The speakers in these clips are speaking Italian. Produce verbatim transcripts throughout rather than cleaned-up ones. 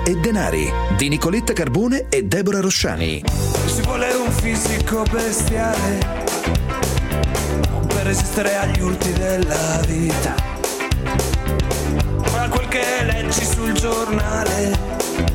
e Denari di Nicoletta Carbone e Deborah Rosciani. Ci vuole un fisico bestiale per resistere agli urti della vita, ma quel che leggi sul giornale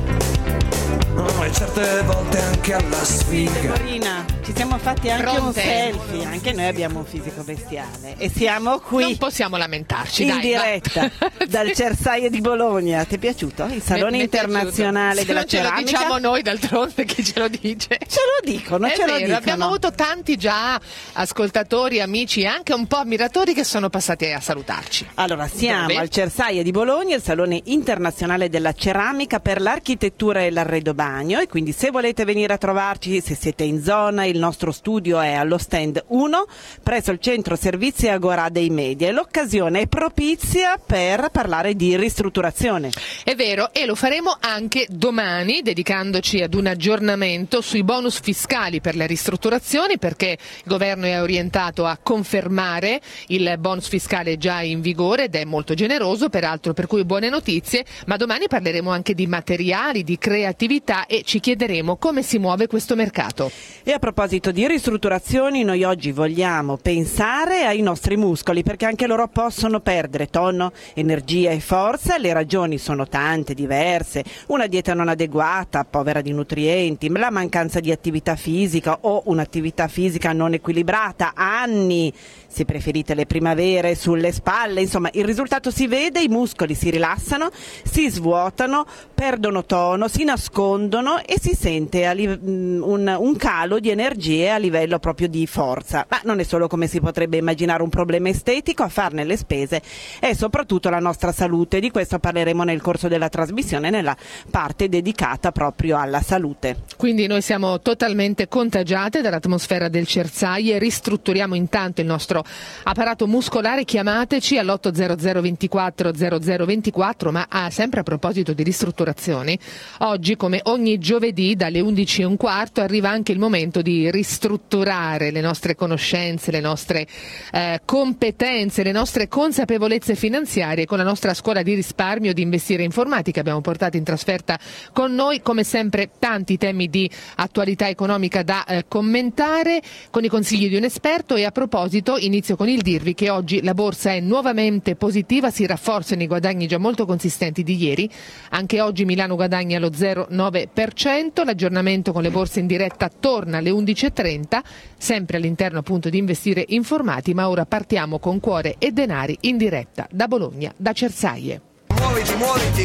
e certe volte anche alla sfiga. Deborina, ci siamo fatti anche Pronte? un selfie, anche noi abbiamo un fisico bestiale e siamo qui. Non possiamo lamentarci, in dai, diretta va. dal Cersaie di Bologna. Ti è piaciuto? Il Salone Mi- mi è Internazionale piaciuto. della Se non Ceramica. ce lo diciamo noi, d'altronde chi ce lo dice? Ce lo dicono, È ce lo vero, dicono. abbiamo avuto tanti già ascoltatori, amici e anche un po' ammiratori che sono passati a salutarci. Allora, siamo Dove? al Cersaie di Bologna, il Salone Internazionale della Ceramica per l'Architettura e l'Arredobagno, e quindi se volete venire a trovarci, se siete in zona, il nostro studio è allo stand uno presso il centro servizi Agora dei Media, e l'occasione è propizia per parlare di ristrutturazione. È vero, e lo faremo anche domani, dedicandoci ad un aggiornamento sui bonus fiscali per le ristrutturazioni, perché il governo è orientato a confermare il bonus fiscale già in vigore ed è molto generoso, peraltro, per cui buone notizie, ma domani parleremo anche di materiali, di creatività e ci chiederemo come si muove questo mercato. E a proposito di ristrutturazioni, noi oggi vogliamo pensare ai nostri muscoli, perché anche loro possono perdere tonno, energia e forza. Le ragioni sono tante, diverse: una dieta non adeguata, povera di nutrienti, la mancanza di attività fisica o un'attività fisica non equilibrata, anni, se preferite le primavere, sulle spalle. Insomma, il risultato si vede: i muscoli si rilassano, si svuotano, perdono tono, si nascondono e si sente a li- un, un calo di energie a livello proprio di forza. Ma non è solo, come si potrebbe immaginare, un problema estetico. A farne le spese è soprattutto la nostra salute. Di questo parleremo nel corso della trasmissione, nella parte dedicata proprio alla salute. Quindi noi siamo totalmente contagiate dall'atmosfera del Cersaie, ristrutturiamo intanto il nostro apparato muscolare. Chiamateci all'otto zero zero ventiquattro zero zero ventiquattro, ma ah, sempre a proposito di ristrutturazioni, oggi come ogni giovedì dalle undici e un quarto arriva anche il momento di ristrutturare le nostre conoscenze, le nostre eh, competenze, le nostre consapevolezze finanziarie con la nostra scuola di risparmio di Investire Informatica. Abbiamo portato in trasferta con noi, come sempre, tanti temi di attualità economica da eh, commentare con i consigli di un esperto. E a proposito, inizio con il dirvi che oggi la borsa è nuovamente positiva, si rafforzano i guadagni già molto consistenti di ieri. Anche oggi Milano guadagna lo zero virgola nove per cento, l'aggiornamento con le borse in diretta torna alle undici e trenta, sempre all'interno appunto di Investire Informati, ma ora partiamo con Cuore e Denari in diretta da Bologna, da Cersaie. Muoviti, muoviti,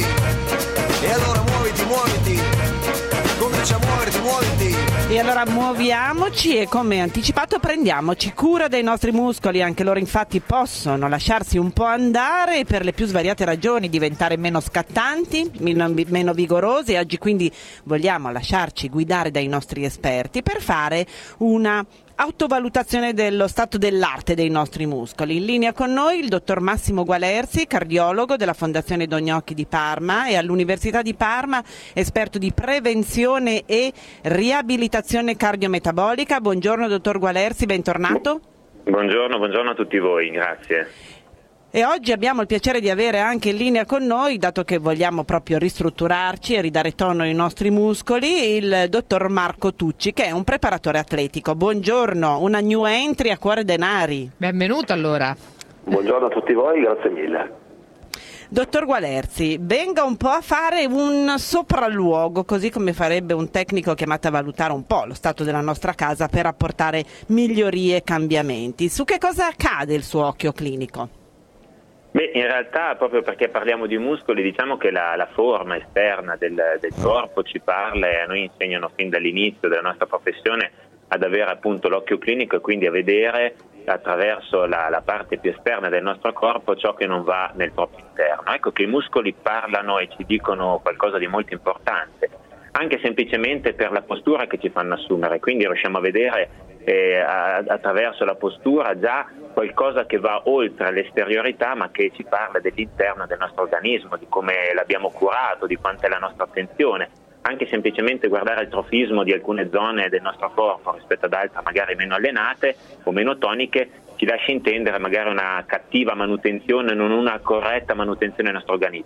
e allora muoviti, muoviti, comincia a muoverti, muoviti. E allora muoviamoci e, come anticipato, prendiamoci cura dei nostri muscoli. Anche loro infatti possono lasciarsi un po' andare per le più svariate ragioni, diventare meno scattanti, meno, meno vigorosi. Oggi quindi vogliamo lasciarci guidare dai nostri esperti per fare una autovalutazione dello stato dell'arte dei nostri muscoli. In linea con noi il dottor Massimo Gualerzi, cardiologo della Fondazione Don Gnocchi di Parma e all'Università di Parma, esperto di prevenzione e riabilitazione cardiometabolica. Buongiorno dottor Gualerzi, bentornato. Buongiorno, buongiorno a tutti voi, grazie. E oggi abbiamo il piacere di avere anche in linea con noi, dato che vogliamo proprio ristrutturarci e ridare tono ai nostri muscoli, il dottor Marco Tucci, che è un preparatore atletico. Buongiorno, una new entry a Cuore Denari. Benvenuto allora. Buongiorno a tutti voi, grazie mille. Dottor Gualerzi, venga un po' a fare un sopralluogo, così come farebbe un tecnico chiamato a valutare un po' lo stato della nostra casa per apportare migliorie e cambiamenti. Su che cosa accade il suo occhio clinico? Beh, in realtà, proprio perché parliamo di muscoli, diciamo che la, la forma esterna del, del corpo ci parla, e a noi insegnano fin dall'inizio della nostra professione ad avere appunto l'occhio clinico e quindi a vedere attraverso la, la parte più esterna del nostro corpo ciò che non va nel proprio interno. Ecco che i muscoli parlano e ci dicono qualcosa di molto importante, anche semplicemente per la postura che ci fanno assumere, quindi riusciamo a vedere eh, a, attraverso la postura già qualcosa che va oltre l'esteriorità, ma che ci parla dell'interno del nostro organismo, di come l'abbiamo curato, di quanta è la nostra attenzione. Anche semplicemente guardare il trofismo di alcune zone del nostro corpo rispetto ad altre magari meno allenate o meno toniche ci lascia intendere magari una cattiva manutenzione, non una corretta manutenzione del nostro organismo.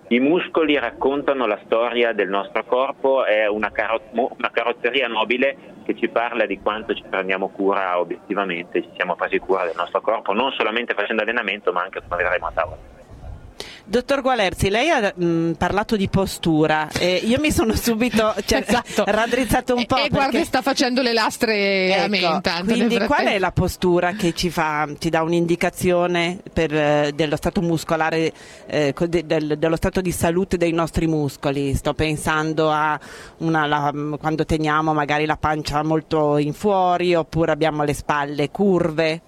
I muscoli raccontano la storia del nostro corpo, è una, caro- una carrozzeria nobile che ci parla di quanto ci prendiamo cura obiettivamente, ci siamo presi cura del nostro corpo, non solamente facendo allenamento ma anche come vedremo a tavola. Dottor Gualerzi, lei ha mh, parlato di postura e io mi sono subito cioè, esatto. raddrizzato un po'. E, e perché... guarda, sta facendo le lastre ecco, a me intanto. Quindi qual è la postura che ci fa, ci dà un'indicazione per, eh, dello stato muscolare, eh, de, del, dello stato di salute dei nostri muscoli? Sto pensando a una, la, quando teniamo magari la pancia molto in fuori oppure abbiamo le spalle curve.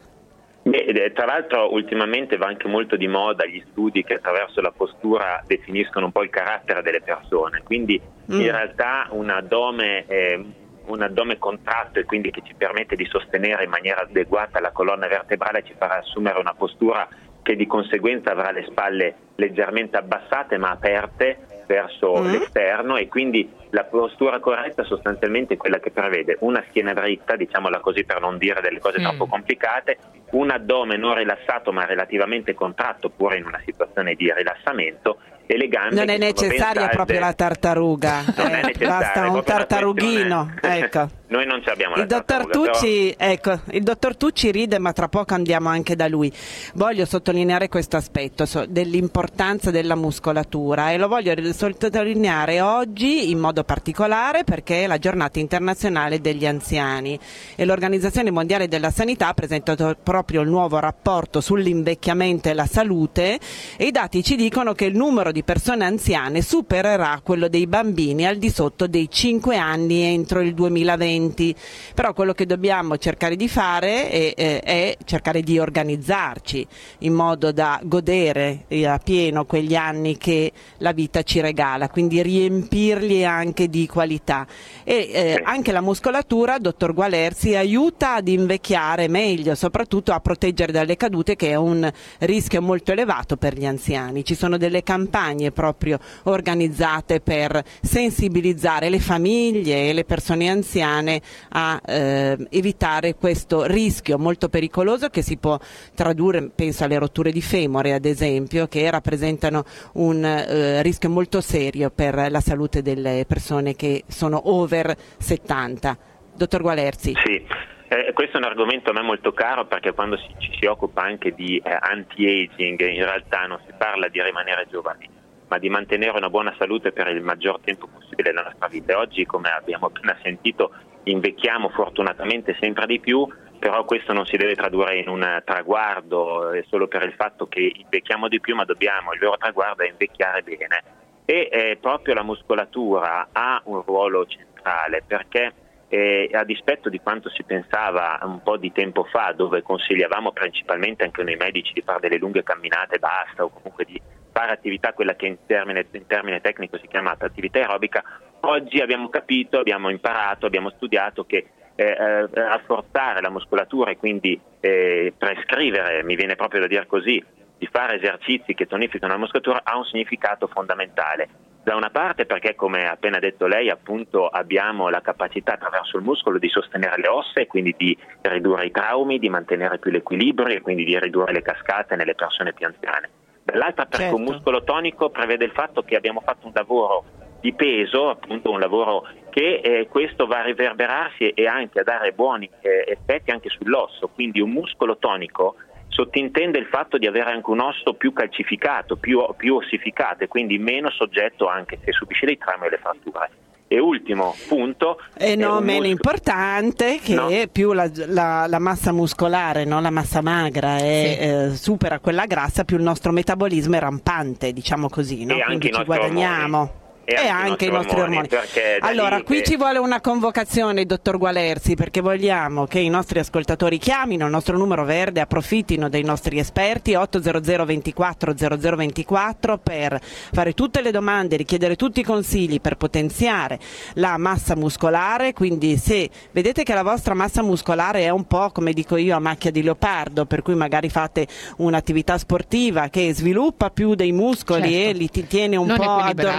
Beh, tra l'altro ultimamente va anche molto di moda gli studi che attraverso la postura definiscono un po' il carattere delle persone, quindi mm. in realtà un addome, eh, un addome contratto e quindi che ci permette di sostenere in maniera adeguata la colonna vertebrale ci farà assumere una postura che di conseguenza avrà le spalle leggermente abbassate ma aperte verso mm. l'esterno, e quindi la postura corretta sostanzialmente è quella che prevede una schiena dritta, diciamola così per non dire delle cose mm. troppo complicate, un addome non rilassato ma relativamente contratto pure in una situazione di rilassamento, e le gambe non è necessaria proprio la tartaruga, non eh, è basta un tartarughino, ecco. Noi non ci abbiamo il la dottor tartaruga, Tucci, però... ecco, il dottor Tucci ride, ma tra poco andiamo anche da lui. Voglio sottolineare questo aspetto so, dell'importanza della muscolatura, e lo voglio sottolineare oggi in modo particolare perché è la giornata internazionale degli anziani e l'Organizzazione Mondiale della Sanità ha presentato proprio il nuovo rapporto sull'invecchiamento e la salute, e i dati ci dicono che il numero di persone anziane supererà quello dei bambini al di sotto dei cinque anni entro il duemilaventi. Però quello che dobbiamo cercare di fare è, è, è cercare di organizzarci in modo da godere a pieno quegli anni che la vita ci regala, quindi riempirli anche di qualità. E eh, anche la muscolatura, dottor Gualerzi, aiuta ad invecchiare meglio, soprattutto a proteggere dalle cadute, che è un rischio molto elevato per gli anziani. Ci sono delle campagne proprio organizzate per sensibilizzare le famiglie e le persone anziane a eh, evitare questo rischio molto pericoloso che si può tradurre, penso alle rotture di femore ad esempio, che rappresentano un eh, rischio molto serio per la salute delle persone che sono over settanta. Dottor Gualerzi. Sì. Eh, questo è un argomento a me molto caro, perché quando si, ci si occupa anche di eh, anti-aging in realtà non si parla di rimanere giovani, ma di mantenere una buona salute per il maggior tempo possibile della nostra vita. E oggi, come abbiamo appena sentito, invecchiamo fortunatamente sempre di più, però questo non si deve tradurre in un traguardo eh, solo per il fatto che invecchiamo di più, ma dobbiamo, il vero traguardo è invecchiare bene. E eh, proprio la muscolatura ha un ruolo centrale, perché eh, a dispetto di quanto si pensava un po' di tempo fa, dove consigliavamo principalmente anche noi medici di fare delle lunghe camminate e basta, o comunque di fare attività, quella che in termine, in termine tecnico si chiama attività aerobica, oggi abbiamo capito, abbiamo imparato, abbiamo studiato che eh, eh, rafforzare la muscolatura e quindi eh, prescrivere, mi viene proprio da dire così, di fare esercizi che tonificano la muscolatura ha un significato fondamentale. Da una parte perché, come ha appena detto lei, appunto abbiamo la capacità attraverso il muscolo di sostenere le ossa e quindi di ridurre i traumi, di mantenere più l'equilibrio e quindi di ridurre le cascate nelle persone più anziane. Dall'altra perché certo. un muscolo tonico prevede il fatto che abbiamo fatto un lavoro di peso, appunto un lavoro che eh, questo va a riverberarsi e anche a dare buoni eh, effetti anche sull'osso, quindi un muscolo tonico sottintende il fatto di avere anche un osso più calcificato, più, più ossificato e quindi meno soggetto anche se subisce dei traumi e le fratture. E ultimo punto, e non meno muscolo... importante, che no. più la, la, la massa muscolare, no? La massa magra è, sì. eh, supera quella grassa, più il nostro metabolismo è rampante, diciamo così, no? E Quindi anche ci guadagniamo. Ormoni. E anche, anche i nostri ormoni, ormoni. Allora qui che... ci vuole una convocazione, dottor Gualerzi, perché vogliamo che i nostri ascoltatori chiamino il nostro numero verde, approfittino dei nostri esperti otto zero zero ventiquattro zero zero ventiquattro per fare tutte le domande, richiedere tutti i consigli per potenziare la massa muscolare. Quindi se vedete che la vostra massa muscolare è un po', come dico io, a macchia di leopardo, per cui magari fate un'attività sportiva che sviluppa più dei muscoli, certo, e li tiene un non po' addormentati,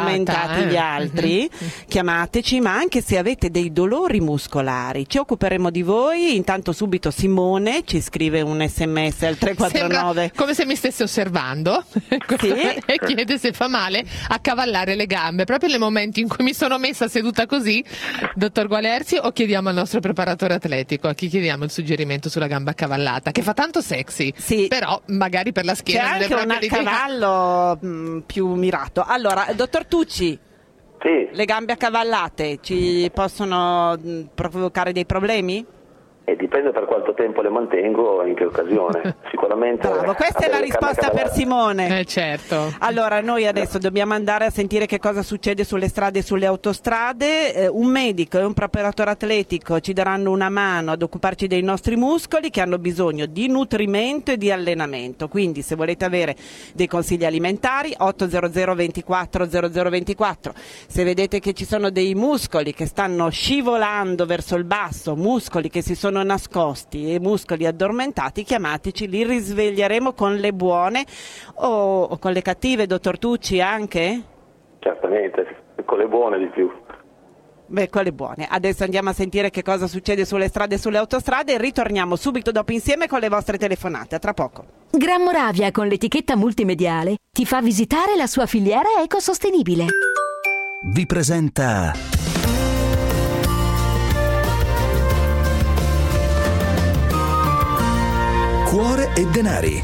tutti eh. gli altri, mm-hmm. chiamateci, ma anche se avete dei dolori muscolari, ci occuperemo di voi. Intanto subito Simone ci scrive un sms al tre quattro nove. Sembra come se mi stesse osservando sì. e chiede se fa male accavallare le gambe, proprio nel momento in cui mi sono messa seduta così, dottor Gualerzi, o chiediamo al nostro preparatore atletico, a chi chiediamo il suggerimento sulla gamba accavallata, che fa tanto sexy, sì. però magari per la schiena c'è anche un accavallo mh, più mirato. Allora, dottor Tucci, sì. le gambe accavallate ci possono mh, provocare dei problemi? E dipende per quanto tempo le mantengo e in che occasione. Sicuramente. Bravo, questa è la risposta per Simone. Eh certo. Allora, noi adesso dobbiamo andare a sentire che cosa succede sulle strade e sulle autostrade. Eh, un medico e un preparatore atletico ci daranno una mano ad occuparci dei nostri muscoli, che hanno bisogno di nutrimento e di allenamento. Quindi, se volete avere dei consigli alimentari, otto zero zero ventiquattro zero zero ventiquattro. Se vedete che ci sono dei muscoli che stanno scivolando verso il basso, muscoli che si sono nascosti e muscoli addormentati, chiamateci, li risveglieremo con le buone o, o con le cattive, dottor Tucci, anche? Certamente, con le buone di più. Beh, con le buone. Adesso andiamo a sentire che cosa succede sulle strade e sulle autostrade e ritorniamo subito dopo insieme con le vostre telefonate. A tra poco. Gran Moravia, con l'etichetta multimediale, ti fa visitare la sua filiera ecosostenibile. Vi presenta Cuore e denari.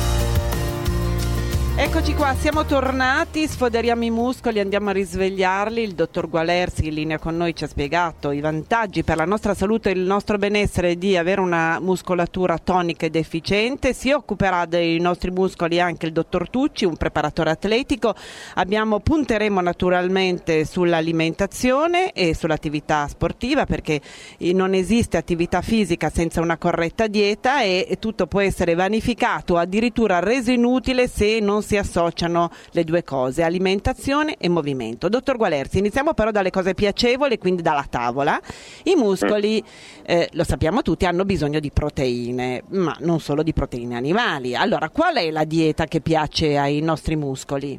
Eccoci qua, siamo tornati, sfoderiamo i muscoli, andiamo a risvegliarli. Il dottor Gualerzi in linea con noi ci ha spiegato i vantaggi per la nostra salute e il nostro benessere di avere una muscolatura tonica ed efficiente. Si occuperà dei nostri muscoli anche il dottor Tucci, un preparatore atletico. Abbiamo, punteremo naturalmente sull'alimentazione e sull'attività sportiva, perché non esiste attività fisica senza una corretta dieta e tutto può essere vanificato o addirittura reso inutile se non si associano le due cose, alimentazione e movimento. Dottor Gualerzi, iniziamo però dalle cose piacevoli, quindi dalla tavola. I muscoli, eh, lo sappiamo tutti, hanno bisogno di proteine, ma non solo di proteine animali. Allora, qual è la dieta che piace ai nostri muscoli?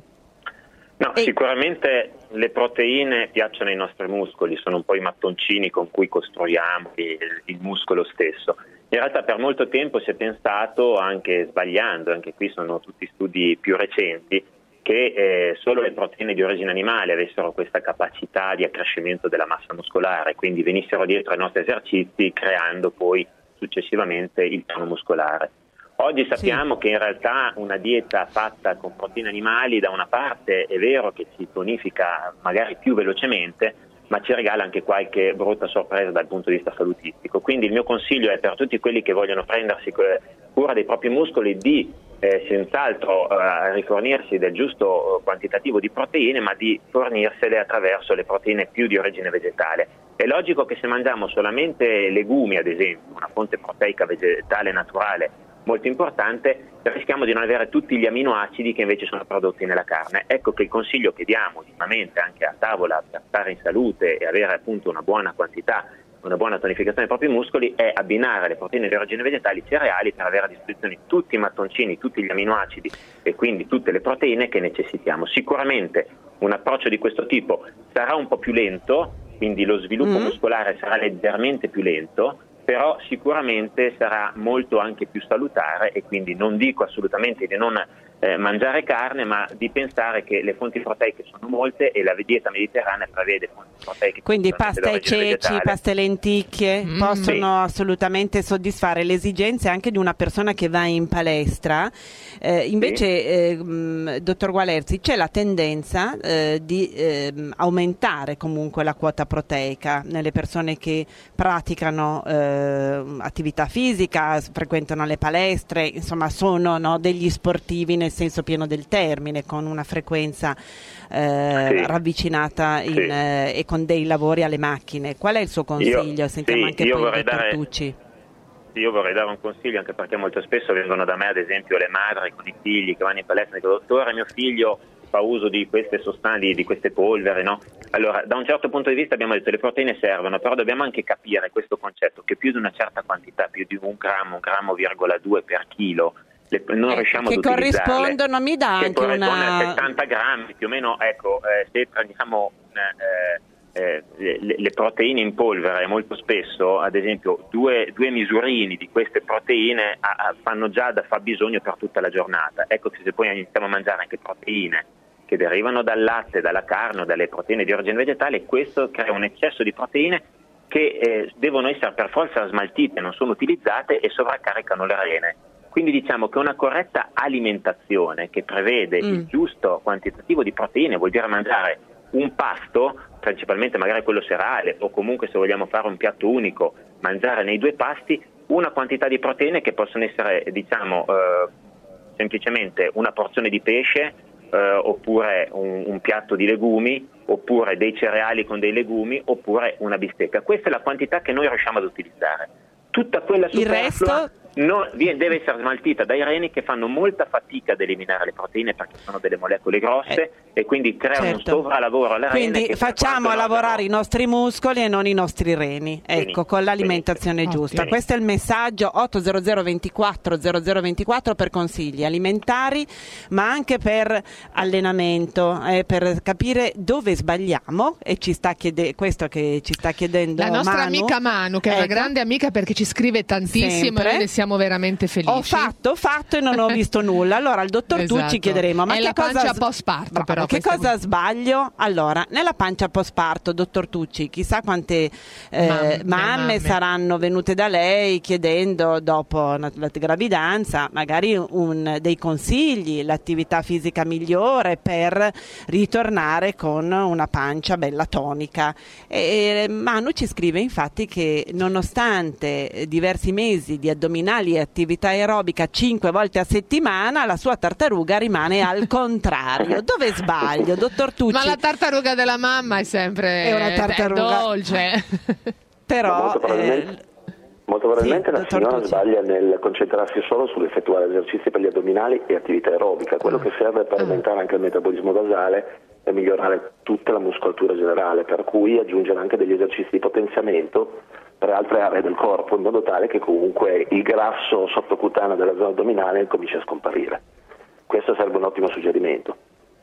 No, e... Sicuramente le proteine piacciono ai nostri muscoli, sono un po' i mattoncini con cui costruiamo il, il muscolo stesso. In realtà per molto tempo si è pensato, anche sbagliando, anche qui sono tutti studi più recenti, che eh, solo le proteine di origine animale avessero questa capacità di accrescimento della massa muscolare, quindi venissero dietro ai nostri esercizi creando poi successivamente il tono muscolare. Oggi sappiamo sì. che in realtà una dieta fatta con proteine animali da una parte è vero che ci tonifica magari più velocemente, ma ci regala anche qualche brutta sorpresa dal punto di vista salutistico. Quindi il mio consiglio è per tutti quelli che vogliono prendersi cura dei propri muscoli di eh, senz'altro eh, rifornirsi del giusto quantitativo di proteine, ma di fornirsele attraverso le proteine più di origine vegetale. È logico che se mangiamo solamente legumi, ad esempio, una fonte proteica vegetale naturale molto importante, rischiamo di non avere tutti gli aminoacidi che invece sono prodotti nella carne. Ecco che il consiglio che diamo ultimamente anche a tavola per stare in salute e avere appunto una buona quantità, una buona tonificazione dei propri muscoli è abbinare le proteine di origine vegetale ai cereali per avere a disposizione tutti i mattoncini, tutti gli aminoacidi e quindi tutte le proteine che necessitiamo. Sicuramente un approccio di questo tipo sarà un po' più lento, quindi lo sviluppo mm. muscolare sarà leggermente più lento, però sicuramente sarà molto anche più salutare e quindi non dico assolutamente di non eh, mangiare carne, ma di pensare che le fonti proteiche sono molte e la dieta mediterranea prevede fonti proteiche. Quindi pasta e ceci, pasta e lenticchie mm. possono sì. assolutamente soddisfare le esigenze anche di una persona che va in palestra. Eh, invece, sì. eh, dottor Gualerzi, c'è la tendenza eh, di eh, aumentare comunque la quota proteica nelle persone che praticano eh, attività fisica, frequentano le palestre, insomma sono no, degli sportivi nel senso pieno del termine, con una frequenza eh, sì. ravvicinata in, sì. eh, e con dei lavori alle macchine. Qual è il suo consiglio? Io, Sentiamo sì, anche io poi il dottor dare... Tucci. Io vorrei dare un consiglio, anche perché molto spesso vengono da me ad esempio le madri con i figli che vanno in palestra e dicono: dottore, mio figlio fa uso di queste sostanze, di queste polveri, no? Allora, da un certo punto di vista abbiamo detto che le proteine servono, però dobbiamo anche capire questo concetto, che più di una certa quantità, più di un grammo, un grammo virgola due per chilo le, non eh, riusciamo che ad utilizzarle. corrispondono, mi dà che anche corrisponde una... a settanta grammi, più o meno, ecco, eh, se prendiamo eh, eh, le, le proteine in polvere, molto spesso, ad esempio, due, due misurini di queste proteine a, a, fanno già da fabbisogno per tutta la giornata. Ecco che se poi iniziamo a mangiare anche proteine che derivano dal latte, dalla carne o dalle proteine di origine vegetale, questo crea un eccesso di proteine che eh, devono essere per forza smaltite, non sono utilizzate e sovraccaricano le rene. Quindi diciamo che una corretta alimentazione che prevede mm. il giusto quantitativo di proteine vuol dire mangiare un pasto, principalmente magari quello serale, o comunque se vogliamo fare un piatto unico, mangiare nei due pasti una quantità di proteine che possono essere, diciamo, eh, semplicemente una porzione di pesce, eh, oppure un, un piatto di legumi, oppure dei cereali con dei legumi, oppure una bistecca. Questa è la quantità che noi riusciamo ad utilizzare. Tutta quella superflua il resto non, deve essere smaltita dai reni, che fanno molta fatica ad eliminare le proteine perché sono delle molecole grosse eh, e quindi creano certo. un sovralavoro alle rene. Quindi che facciamo a lavorare no, i nostri muscoli e non i nostri reni, ecco, benissimo, con l'alimentazione benissimo. giusta. Benissimo. Questo è il messaggio otto zero zero ventiquattro zero zero ventiquattro per consigli alimentari, ma anche per allenamento, eh, per capire dove sbagliamo, e ci sta chiede- questo che ci sta chiedendo la nostra Manu. amica Manu, che è ecco. una grande amica perché ci scrive tantissimo e noi ne siamo veramente felici. Ho fatto, ho fatto e non ho visto nulla. Allora al dottor esatto. Tucci chiederemo: ma è che la cosa pancia s- post-parto, Bravo, però che cosa sbaglio? Allora, nella pancia post-parto, dottor Tucci, chissà quante eh, mamme, mamme, mamme saranno venute da lei chiedendo dopo la, la gravidanza magari un, dei consigli, l'attività fisica migliore per ritornare con una pancia bella tonica. E Manu ci scrive infatti che nonostante diversi mesi di addominali e attività aerobica cinque volte a settimana, la sua tartaruga rimane al contrario. Dove sbaglio, dottor Tucci? Ma la tartaruga della mamma è sempre è una tartaruga è dolce. Però molto probabilmente, eh, molto probabilmente sì, la signora Tucci sbaglia nel concentrarsi solo sull'effettuare esercizi per gli addominali e attività aerobica. Quello ah. che serve per aumentare anche il metabolismo basale e migliorare tutta la muscolatura generale, per cui aggiungere anche degli esercizi di potenziamento per altre aree del corpo, in modo tale che comunque il grasso sottocutaneo della zona addominale cominci a scomparire. Questo sarebbe un ottimo suggerimento.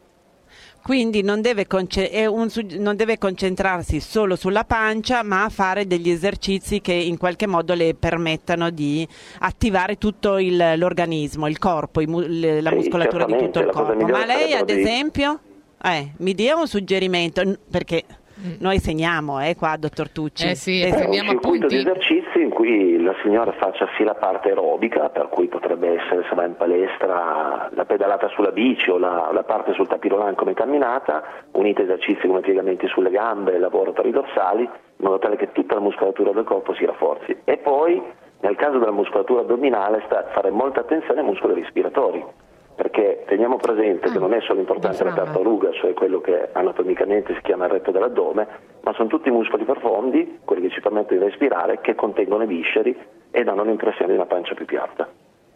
Quindi non deve, conce- è un, non deve concentrarsi solo sulla pancia, ma fare degli esercizi che in qualche modo le permettano di attivare tutto il, l'organismo, il corpo, i mu- le, la sì, muscolatura di tutto il corpo. Ma lei ad esempio, eh, mi dia un suggerimento, perché noi segniamo eh, qua, dottor Tucci. Eh sì, eh, un circuito di esercizi in cui la signora faccia sì la parte aerobica, per cui potrebbe essere, se va in palestra, la pedalata sulla bici o la, la parte sul tapirolan come camminata, unite esercizi come piegamenti sulle gambe, lavoro per i dorsali, in modo tale che tutta la muscolatura del corpo si rafforzi. E poi, nel caso della muscolatura addominale, sta, fare molta attenzione ai muscoli respiratori, perché teniamo presente ah, che non è solo importante la tartaruga, cioè quello che anatomicamente si chiama il retto dell'addome, ma sono tutti i muscoli profondi, quelli che ci permettono di respirare, che contengono i visceri e danno l'impressione di una pancia più piatta.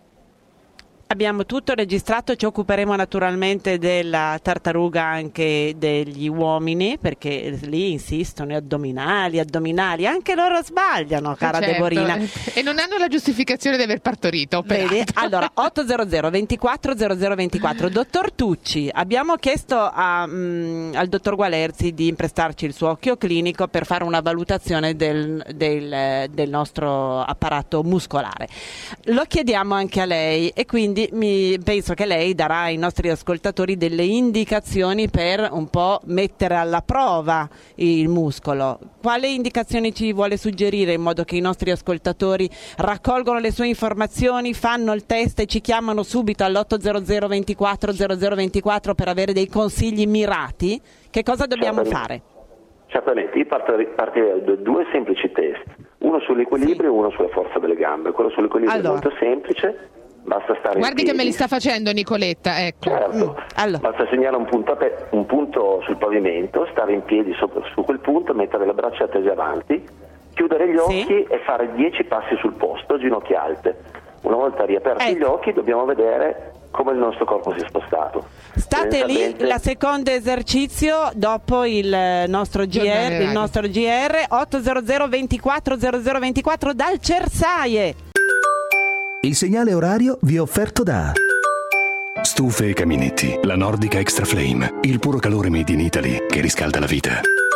Abbiamo tutto registrato, ci occuperemo naturalmente della tartaruga anche degli uomini, perché lì insistono, addominali, addominali, anche loro sbagliano, cara certo. Deborina. E non hanno la giustificazione di aver partorito. Vedi? Allora, otto zero zero ventiquattro zero zero ventiquattro. Dottor Tucci, abbiamo chiesto a, mh, al dottor Gualerzi di imprestarci il suo occhio clinico per fare una valutazione del, del, del nostro apparato muscolare. Lo chiediamo anche a lei e quindi mi penso che lei darà ai nostri ascoltatori delle indicazioni per un po' mettere alla prova il muscolo. Quali indicazioni ci vuole suggerire in modo che i nostri ascoltatori raccolgono le sue informazioni, fanno il test e ci chiamano subito all'otto zero zero ventiquattro zero zero ventiquattro per avere dei consigli mirati? Che cosa dobbiamo Certamente. fare? Certamente, io partirei da due semplici test, uno sull'equilibrio e sì. uno sulla forza delle gambe. Quello sull'equilibrio allora. è molto semplice. Basta stare Guardi in che me li sta facendo Nicoletta, ecco. Certo. Mm, allora. Basta segnare un punto, ape- un punto sul pavimento, stare in piedi su, su quel punto, mettere le braccia tese avanti, chiudere gli occhi sì. e fare dieci passi sul posto, ginocchia alte. Una volta riaperti ecco. gli occhi dobbiamo vedere come il nostro corpo si è spostato. State lì, la seconda esercizio dopo il nostro G R, il nostro G R otto zero zero ventiquattro zero zero ventiquattro dal Cersaie. Il segnale orario vi è offerto da Stufe e caminetti, la Nordica Extra Flame, il puro calore made in Italy che riscalda la vita.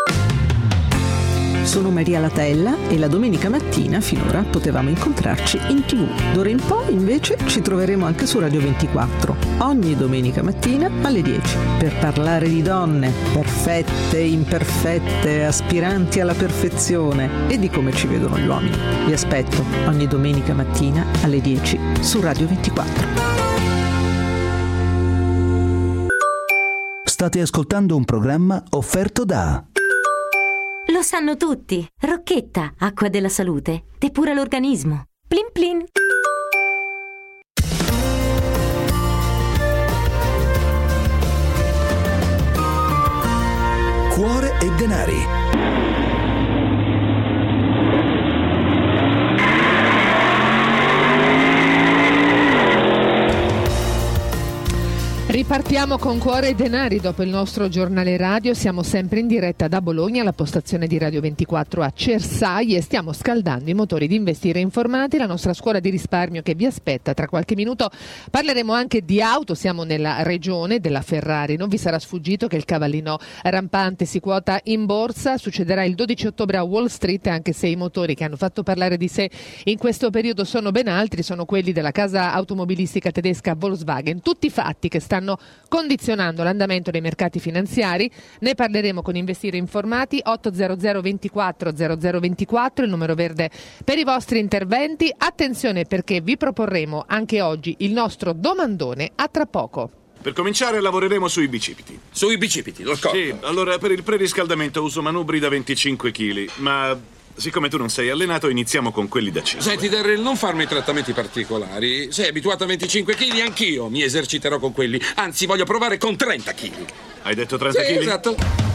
Sono Maria Latella e la domenica mattina finora potevamo incontrarci in tivù. D'ora in poi invece ci troveremo anche su Radio ventiquattro, ogni domenica mattina alle dieci, per parlare di donne, perfette, imperfette, aspiranti alla perfezione e di come ci vedono gli uomini. Vi aspetto ogni domenica mattina alle dieci su Radio ventiquattro. State ascoltando un programma offerto da... Lo sanno tutti. Rocchetta, acqua della salute, depura l'organismo. Plin plin. Cuore e denari. Ripartiamo con Cuore e Denari dopo il nostro giornale radio. Siamo sempre in diretta da Bologna, alla postazione di Radio ventiquattro a Cersai, e stiamo scaldando i motori di Investire Informati, la nostra scuola di risparmio che vi aspetta. Tra qualche minuto parleremo anche di auto. Siamo nella regione della Ferrari. Non vi sarà sfuggito che il cavallino rampante si quota in borsa. Succederà il dodici ottobre a Wall Street, anche se i motori che hanno fatto parlare di sé in questo periodo sono ben altri, sono quelli della casa automobilistica tedesca Volkswagen. Tutti fatti che stanno condizionando l'andamento dei mercati finanziari. Ne parleremo con Investire Informati. Otto zero zero ventiquattro zero zero ventiquattro il numero verde per i vostri interventi. Attenzione, perché vi proporremo anche oggi il nostro domandone. A tra poco. Per cominciare lavoreremo sui bicipiti. Sui bicipiti, lo scordo. Sì, allora per il preriscaldamento uso manubri da venticinque chili, ma siccome tu non sei allenato iniziamo con quelli da cinque. Senti Darryl, non farmi trattamenti particolari. Sei abituato a venticinque chili, anch'io mi eserciterò con quelli. Anzi, voglio provare con trenta chili. Hai detto trenta chili? Sì, esatto.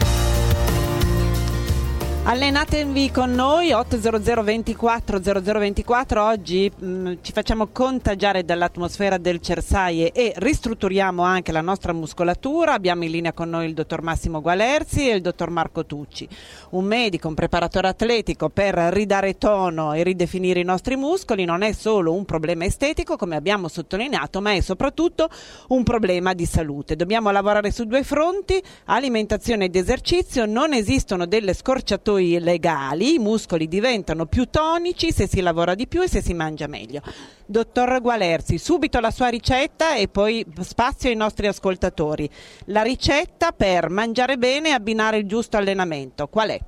Allenatevi con noi. Otto zero zero ventiquattro zero zero ventiquattro. Oggi mh, ci facciamo contagiare dall'atmosfera del Cersaie e ristrutturiamo anche la nostra muscolatura. Abbiamo in linea con noi il dottor Massimo Gualerzi e il dottor Marco Tucci, un medico, un preparatore atletico per ridare tono e ridefinire i nostri muscoli. Non è solo un problema estetico, come abbiamo sottolineato, ma è soprattutto un problema di salute. Dobbiamo lavorare su due fronti: alimentazione ed esercizio. Non esistono delle scorciatoie legali, i muscoli diventano più tonici se si lavora di più e se si mangia meglio. Dottor Gualerzi, subito la sua ricetta e poi spazio ai nostri ascoltatori. La ricetta per mangiare bene e abbinare il giusto allenamento, qual è?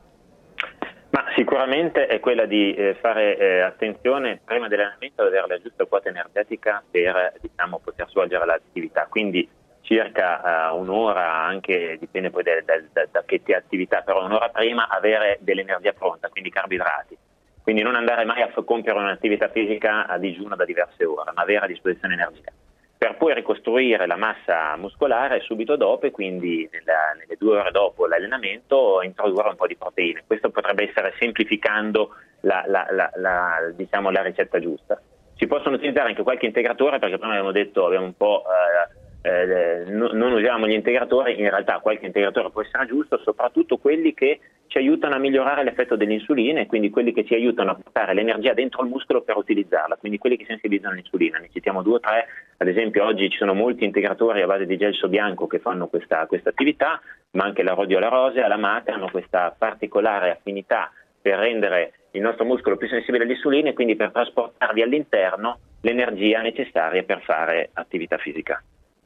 Ma sicuramente è quella di eh, fare eh, attenzione prima dell'allenamento ad avere la giusta quota energetica per, diciamo, poter svolgere l'attività. Quindi circa uh, un'ora, anche dipende poi da, da, da, da che attività, però un'ora prima avere dell'energia pronta, quindi carboidrati. Quindi non andare mai a f- compiere un'attività fisica a digiuno da diverse ore, ma avere a disposizione energia. Per poi ricostruire la massa muscolare subito dopo, e quindi nella, nelle due ore dopo l'allenamento introdurre un po' di proteine. Questo potrebbe essere, semplificando la, la, la, la, diciamo, la ricetta giusta. Si possono utilizzare anche qualche integratore, perché prima abbiamo detto, abbiamo un po'... Eh, Eh, no, non usiamo gli integratori. In realtà qualche integratore può essere giusto, soprattutto quelli che ci aiutano a migliorare l'effetto dell'insulina e quindi quelli che ci aiutano a portare l'energia dentro il muscolo per utilizzarla, quindi quelli che sensibilizzano l'insulina. Ne citiamo due o tre, ad esempio oggi ci sono molti integratori a base di gelso bianco che fanno questa, questa attività, ma anche la rhodiola rosea, la mate hanno questa particolare affinità per rendere il nostro muscolo più sensibile all'insulina e quindi per trasportarvi all'interno l'energia necessaria per fare attività fisica.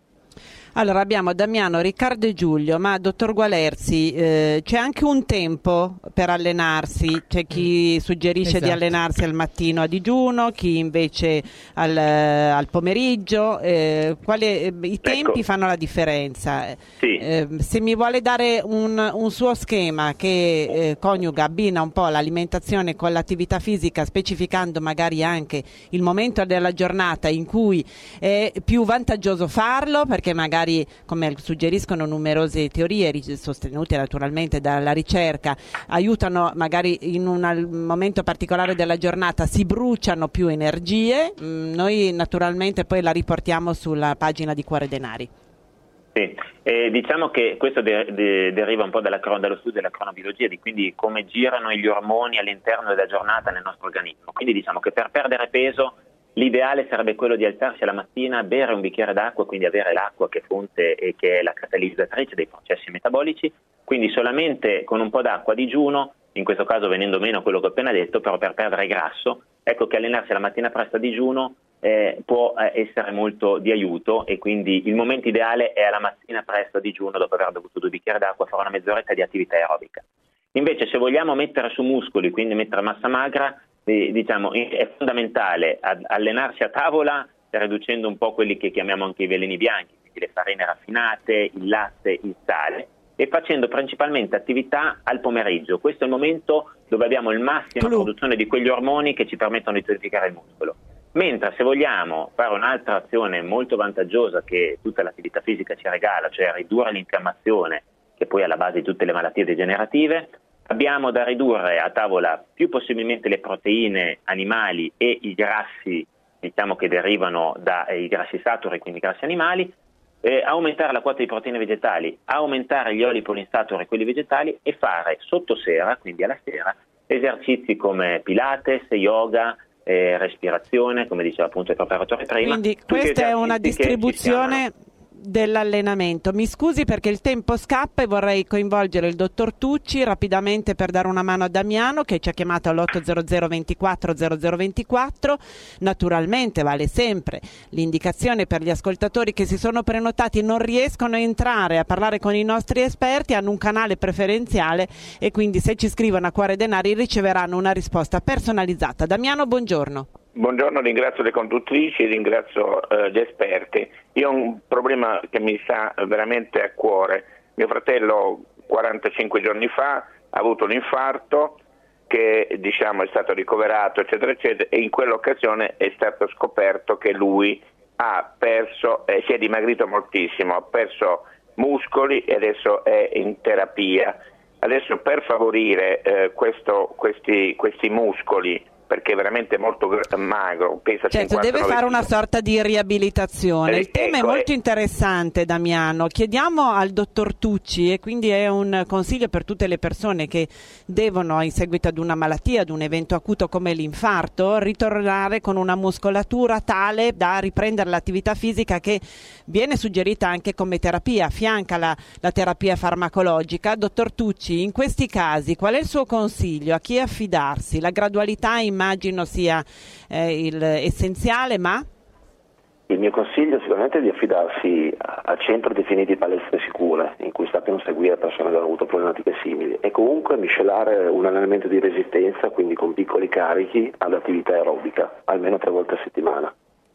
Allora abbiamo Damiano, Riccardo e Giulio, ma dottor Gualerzi, eh, c'è anche un tempo per allenarsi? C'è chi suggerisce esatto. di allenarsi al mattino a digiuno, chi invece al, al pomeriggio, eh, quali, i tempi ecco. fanno la differenza. Sì. Eh, se mi vuole dare un, un suo schema che eh, coniuga, abbina un po' l'alimentazione con l'attività fisica, specificando magari anche il momento della giornata in cui è più vantaggioso farlo, perché magari, come suggeriscono numerose teorie sostenute naturalmente dalla ricerca, aiutano magari in un momento particolare della giornata, si bruciano più energie. Noi naturalmente poi la riportiamo sulla pagina di Cuore Denari. Sì, eh, diciamo che questo de- de- deriva un po' dalla, dallo studio della cronobiologia, di quindi come girano gli ormoni all'interno della giornata nel nostro organismo. Quindi diciamo che per perdere peso L'ideale sarebbe quello di alzarsi alla mattina, bere un bicchiere d'acqua, quindi avere l'acqua che è fonte e che è la catalizzatrice dei processi metabolici, quindi solamente con un po' d'acqua a digiuno, in questo caso venendo meno quello che ho appena detto, però per perdere grasso, ecco che allenarsi la mattina presto a digiuno eh, può eh, essere molto di aiuto, e quindi il momento ideale è alla mattina presto a digiuno, dopo aver bevuto due bicchieri d'acqua, fare una mezz'oretta di attività aerobica. Invece se vogliamo mettere su muscoli, quindi mettere massa magra, diciamo, è fondamentale allenarsi a tavola riducendo un po' quelli che chiamiamo anche i veleni bianchi, quindi le farine raffinate, il latte, il sale, e facendo principalmente attività al pomeriggio. Questo è il momento dove abbiamo il massimo produzione di quegli ormoni che ci permettono di tonificare il muscolo. Mentre se vogliamo fare un'altra azione molto vantaggiosa che tutta l'attività fisica ci regala, cioè ridurre l'infiammazione, che poi è alla base di tutte le malattie degenerative, abbiamo da ridurre a tavola più possibilmente le proteine animali e i grassi, diciamo, che derivano dai grassi saturi, quindi grassi animali, eh, aumentare la quota di proteine vegetali, aumentare gli oli poliinsaturi, quelli vegetali, e fare sotto sera, quindi alla sera, esercizi come Pilates, yoga, eh, respirazione, come diceva appunto il preparatore prima. Quindi questa è una distribuzione dell'allenamento. Mi scusi perché il tempo scappa e vorrei coinvolgere il dottor Tucci rapidamente per dare una mano a Damiano, che ci ha chiamato all'otto zero zero ventiquattro zero zero ventiquattro. Naturalmente vale sempre l'indicazione per gli ascoltatori che si sono prenotati e non riescono a entrare a parlare con i nostri esperti, hanno un canale preferenziale e quindi se ci scrivono a Cuore Denari riceveranno una risposta personalizzata. Damiano, buongiorno. Buongiorno, ringrazio le conduttrici, ringrazio eh, gli esperti. Io ho un problema che mi sta veramente a cuore. Mio fratello quarantacinque giorni fa ha avuto un infarto che diciamo è stato ricoverato eccetera eccetera, e in quell'occasione è stato scoperto che lui ha perso, eh, si è dimagrito moltissimo, ha perso muscoli e adesso è in terapia. Adesso per favorire eh, questo, questi, questi muscoli, perché è veramente molto magro, pesa certo, cinquantanove deve fare una chili. sorta di riabilitazione. Il tema ecco, è molto eh. interessante, Damiano. Chiediamo al dottor Tucci, e quindi è un consiglio per tutte le persone che devono, in seguito ad una malattia, ad un evento acuto come l'infarto, ritornare con una muscolatura tale da riprendere l'attività fisica che viene suggerita anche come terapia, affianca la, la terapia farmacologica. Dottor Tucci, in questi casi qual è il suo consiglio? A chi affidarsi? La gradualità in immagino sia eh, il essenziale, ma? Il mio consiglio sicuramente è di affidarsi a, a centri definiti palestre sicure, in cui sappiano seguire persone che hanno avuto problematiche simili, e comunque miscelare un allenamento di resistenza, quindi con piccoli carichi, all'attività aerobica, almeno tre volte a settimana.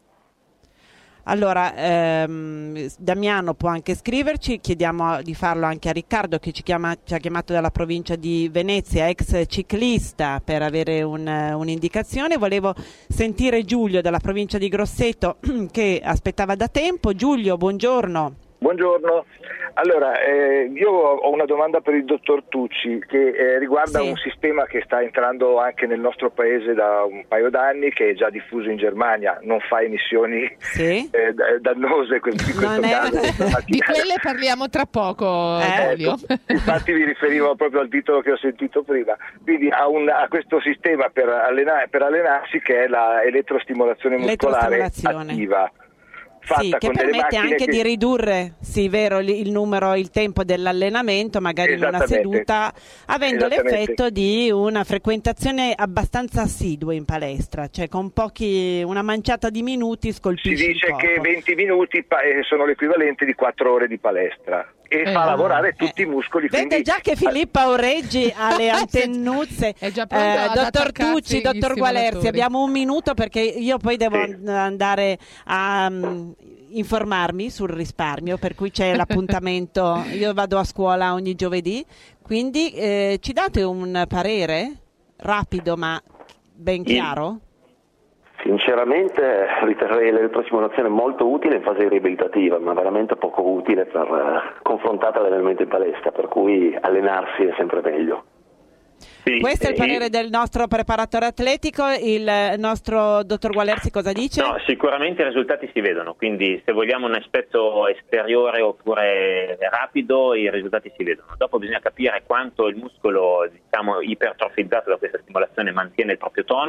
Allora, ehm, Damiano può anche scriverci, chiediamo di farlo anche a Riccardo che ci, chiama, ci ha chiamato dalla provincia di Venezia, ex ciclista, per avere un, un'indicazione. Volevo sentire Giulio dalla provincia di Grosseto che aspettava da tempo. Giulio, buongiorno. Buongiorno, allora eh, io ho una domanda per il dottor Tucci che eh, riguarda sì. un sistema che sta entrando anche nel nostro paese da un paio d'anni, che è già diffuso in Germania, non fa emissioni sì. eh, dannose in questo non caso. È... Di quelle parliamo tra poco, eh, Giulio. Ecco, infatti mi riferivo proprio al titolo che ho sentito prima, quindi a, un, a questo sistema per, allena, per allenarsi che è la elettrostimolazione muscolare attiva. Sì, che permette anche che... di ridurre, sì, vero, il numero, il tempo dell'allenamento, magari in una seduta, avendo l'effetto di una frequentazione abbastanza assidua in palestra, cioè con pochi, una manciata di minuti scolpisci Si dice il corpo. Che venti minuti sono l'equivalente di quattro ore di palestra e eh, fa lavorare eh. tutti i muscoli. Vedete quindi... già che Filippa Oreggi ha le antennuzze. È già eh, dottor Tucci, dottor Gualerzi, abbiamo un minuto perché io poi devo sì. andare a um, informarmi sul risparmio, per cui c'è l'appuntamento, io vado a scuola ogni giovedì, quindi eh, ci date un parere rapido ma ben chiaro? Sinceramente riterrei l'elettrostimolazione molto utile in fase riabilitativa, ma veramente poco utile per eh, confrontata all'allenamento in palestra, per cui allenarsi è sempre meglio. Sì, Questo è il parere eh, del nostro preparatore atletico. Il nostro dottor Gualerzi cosa dice? No, sicuramente i risultati si vedono, quindi se vogliamo un aspetto esteriore oppure rapido, i risultati si vedono. Dopo bisogna capire quanto il muscolo, diciamo, ipertrofizzato da questa stimolazione mantiene il proprio tono,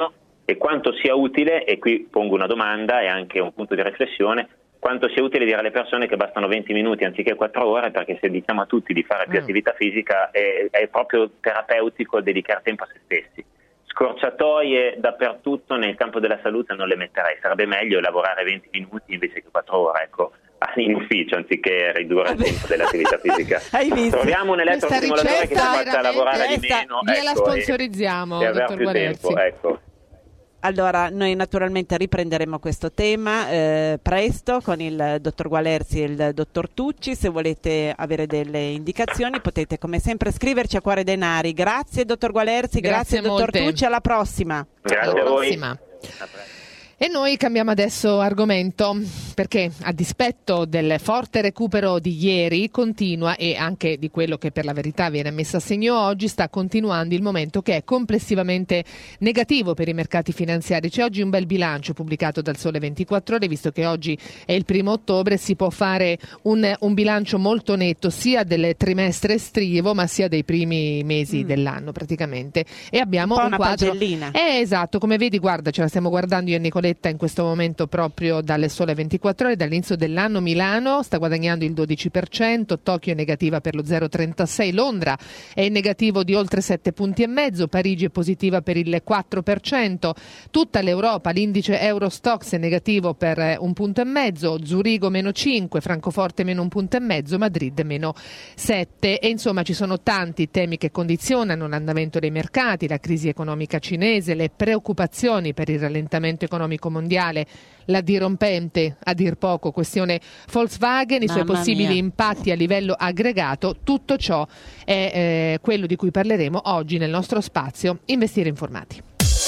e quanto sia utile, e qui pongo una domanda e anche un punto di riflessione, quanto sia utile dire alle persone che bastano venti minuti anziché quattro ore, perché se diciamo a tutti di fare più mm. attività fisica è, è proprio terapeutico dedicare tempo a se stessi. Scorciatoie dappertutto nel campo della salute non le metterei, sarebbe meglio lavorare venti minuti invece che quattro ore, ecco, in ufficio anziché ridurre il tempo dell'attività fisica. Troviamo un elettrostimolatore che ci faccia lavorare di meno, gliela ecco, sponsorizziamo, e, e dottor più Gualerzi. tempo, ecco. Allora, noi naturalmente riprenderemo questo tema eh, presto con il dottor Gualerzi e il dottor Tucci. Se volete avere delle indicazioni potete come sempre scriverci a Cuore Denari. Grazie dottor Gualerzi, grazie, grazie dottor Tucci, alla prossima. Grazie alla a voi. Prossima. E noi cambiamo adesso argomento, perché a dispetto del forte recupero di ieri continua, e anche di quello che per la verità viene messo a segno oggi, sta continuando il momento che è complessivamente negativo per i mercati finanziari. C'è oggi un bel bilancio pubblicato dal Sole ventiquattro Ore, visto che oggi è il primo ottobre, si può fare un, un bilancio molto netto sia del trimestre estivo ma sia dei primi mesi mm. dell'anno praticamente. E abbiamo un, po' un una quadro. pagellina. Eh, esatto, come vedi, guarda, ce la stiamo guardando io e Nicoletta in questo momento proprio dalle Sole ventiquattro Ore. Dall'inizio dell'anno Milano sta guadagnando il dodici per cento, Tokyo è negativa per lo zero virgola trentasei, Londra è in negativo di oltre sette punti e mezzo, Parigi è positiva per il quattro per cento, tutta l'Europa, l'indice Eurostoxx è negativo per un punto e mezzo, Zurigo meno cinque, Francoforte meno un punto e mezzo, Madrid meno sette. E insomma ci sono tanti temi che condizionano l'andamento dei mercati, la crisi economica cinese, le preoccupazioni per il rallentamento economico mondiale, la dirompente, a dir poco, questione Volkswagen, i suoi Mamma possibili mia. impatti a livello aggregato. Tutto ciò è eh, quello di cui parleremo oggi nel nostro spazio Investire Informati.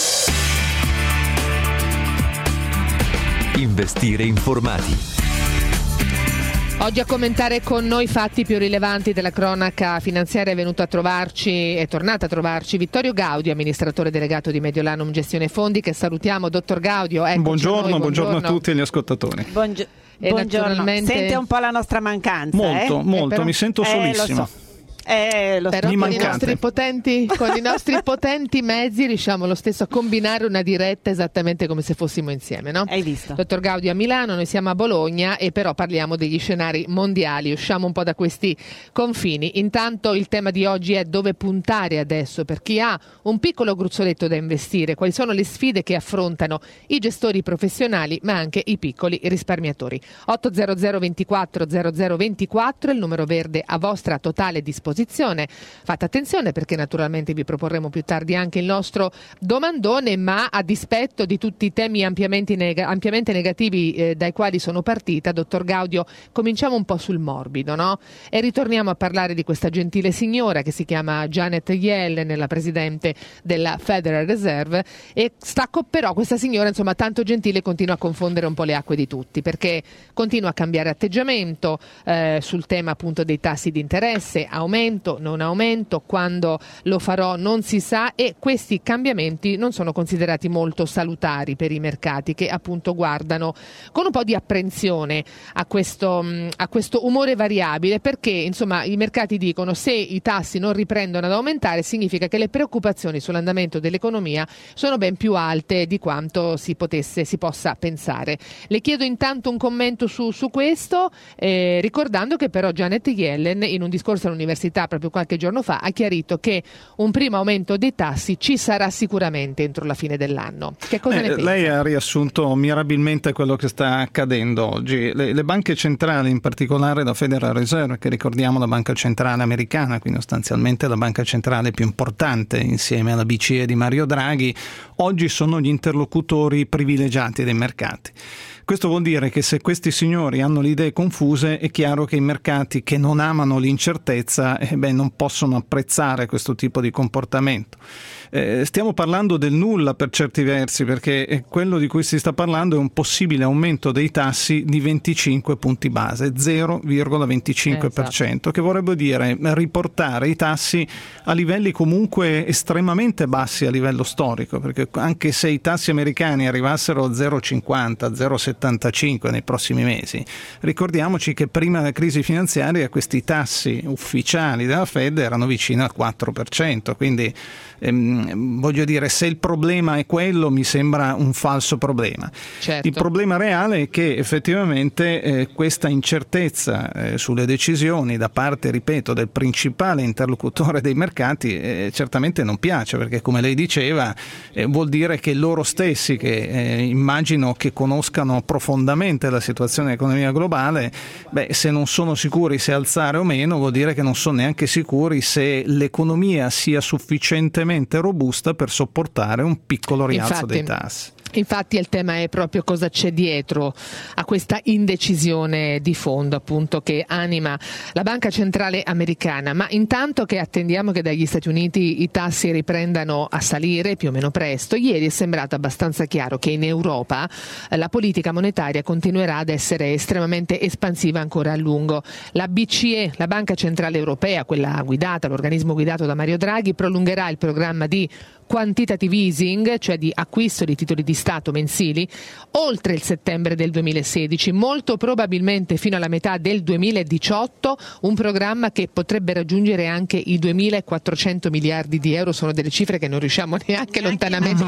Investire Informati. Oggi a commentare con noi i fatti più rilevanti della cronaca finanziaria è venuto a trovarci, è tornato a trovarci Vittorio Gaudio, amministratore delegato di Mediolanum Gestione Fondi, che salutiamo. Dottor Gaudio, eccoci buongiorno, noi, buongiorno, buongiorno a tutti gli ascoltatori. Buongio- E buongiorno, naturalmente... sente un po' la nostra mancanza? Molto, eh? molto, eh, però... mi sento Eh, solissimo. lo so. Eh, lo Però Mi con i, mancate. nostri potenti, con i nostri potenti mezzi riusciamo lo stesso a combinare una diretta esattamente come se fossimo insieme, no? Hai visto? Dottor Gaudio a Milano, noi siamo a Bologna e però parliamo degli scenari mondiali, usciamo un po' da questi confini. Intanto il tema di oggi è dove puntare adesso per chi ha un piccolo gruzzoletto da investire, quali sono le sfide che affrontano i gestori professionali ma anche i piccoli risparmiatori. otto zero zero ventiquattro zero zero ventiquattro è il numero verde a vostra totale disposizione. Fate attenzione perché naturalmente vi proporremo più tardi anche il nostro domandone, ma a dispetto di tutti i temi ampiamente, neg- ampiamente negativi eh, dai quali sono partita, dottor Gaudio, cominciamo un po' sul morbido, no? E ritorniamo a parlare di questa gentile signora che si chiama Janet Yellen, la presidente della Federal Reserve, e stacco però questa signora, insomma, tanto gentile, continua a confondere un po' le acque di tutti, perché continua a cambiare atteggiamento eh, sul tema appunto dei tassi di interesse, aumento, non aumento, quando lo farò non si sa, e questi cambiamenti non sono considerati molto salutari per i mercati, che appunto guardano con un po' di apprensione a questo, a questo umore variabile, perché insomma i mercati dicono se i tassi non riprendono ad aumentare significa che le preoccupazioni sull'andamento dell'economia sono ben più alte di quanto si potesse, si possa pensare. Le chiedo intanto un commento su, su questo, eh, ricordando che però Janet Yellen in un discorso all'università proprio qualche giorno fa ha chiarito che un primo aumento dei tassi ci sarà sicuramente entro la fine dell'anno. Che cosa eh, ne pensa? Lei ha riassunto mirabilmente quello che sta accadendo oggi. Le, le banche centrali, in particolare la Federal Reserve, che ricordiamo la banca centrale americana, quindi sostanzialmente la banca centrale più importante insieme alla B C E di Mario Draghi, oggi sono gli interlocutori privilegiati dei mercati. Questo vuol dire che se questi signori hanno le idee confuse è chiaro che i mercati che non amano l'incertezza eh beh, non possono apprezzare questo tipo di comportamento. Eh, stiamo parlando del nulla per certi versi, perché quello di cui si sta parlando è un possibile aumento dei tassi di venticinque punti base, zero virgola venticinque per cento, eh, esatto. Che vorrebbe dire riportare i tassi a livelli comunque estremamente bassi a livello storico, perché anche se i tassi americani arrivassero a zero virgola cinquanta, zero virgola settantacinque nei prossimi mesi, ricordiamoci che prima della crisi finanziaria questi tassi ufficiali della Fed erano vicini al quattro per cento, quindi ehm, ehm, voglio dire, se il problema è quello mi sembra un falso problema. Certo. Il problema reale è che effettivamente eh, questa incertezza eh, sulle decisioni da parte, ripeto, del principale interlocutore dei mercati eh, certamente non piace, perché come lei diceva eh, vuol dire che loro stessi, che eh, immagino che conoscano profondamente la situazione dell'economia globale, beh, se non sono sicuri se alzare o meno, vuol dire che non sono neanche sicuri se l'economia sia sufficientemente robusta per sopportare un piccolo rialzo Infatti, dei tassi. Infatti il tema è proprio cosa c'è dietro a questa indecisione di fondo, appunto, che anima la Banca Centrale Americana. Ma intanto che attendiamo che dagli Stati Uniti i tassi riprendano a salire più o meno presto, ieri è sembrato abbastanza chiaro che in Europa la politica monetaria continuerà ad essere estremamente espansiva ancora a lungo. La B C E, la Banca Centrale Europea, quella guidata, l'organismo guidato da Mario Draghi, prolungherà il programma di quantitative easing, cioè di acquisto di titoli di Stato mensili, oltre il settembre del duemilasedici, molto probabilmente fino alla metà del duemiladiciotto, un programma che potrebbe raggiungere anche i duemilaquattrocento miliardi di euro. Sono delle cifre che non riusciamo neanche lontanamente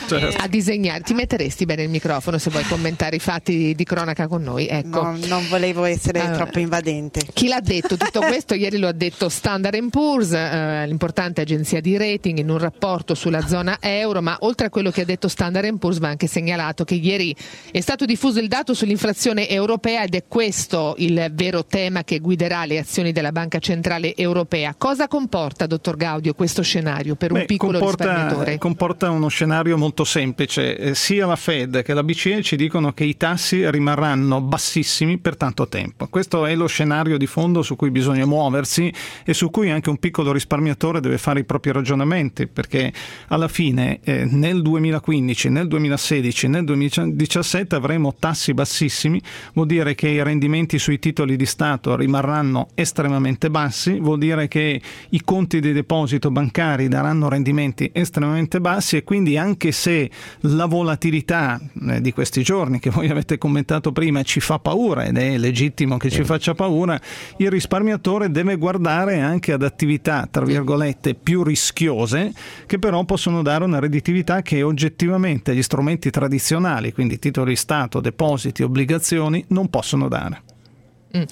a disegnare. Ti metteresti bene il microfono se vuoi commentare i fatti di cronaca con noi? Ecco. No, non volevo essere allora, troppo invadente. Chi l'ha detto tutto questo? Ieri lo ha detto Standard and Poor's, eh, l'importante agenzia di rating, in un rapporto sulla zona euro. Ma oltre a quello che ha detto Standard and Poor's va anche segnalato che ieri è stato diffuso il dato sull'inflazione europea, ed è questo il vero tema che guiderà le azioni della Banca Centrale Europea. Cosa comporta, dottor Gaudio, questo scenario per un Beh, piccolo comporta, risparmiatore? Comporta uno scenario molto semplice. Eh, sia la Fed che la B C E ci dicono che i tassi rimarranno bassissimi per tanto tempo. Questo è lo scenario di fondo su cui bisogna muoversi e su cui anche un piccolo risparmiatore deve fare i propri ragionamenti, perché alla fine eh, nel duemilaquindici, nel duemilasedici, nel duemiladiciassette avremo tassi bassissimi, vuol dire che i rendimenti sui titoli di Stato rimarranno estremamente bassi, vuol dire che i conti di deposito bancari daranno rendimenti estremamente bassi, e quindi anche se la volatilità eh, di questi giorni, che voi avete commentato prima, ci fa paura, ed è legittimo che ci faccia paura, il risparmiatore deve guardare anche ad attività tra virgolette più rischiose, che però possono dare una redditività che oggettivamente gli strumenti tradizionali, quindi titoli di Stato, depositi, obbligazioni, non possono dare. Mm.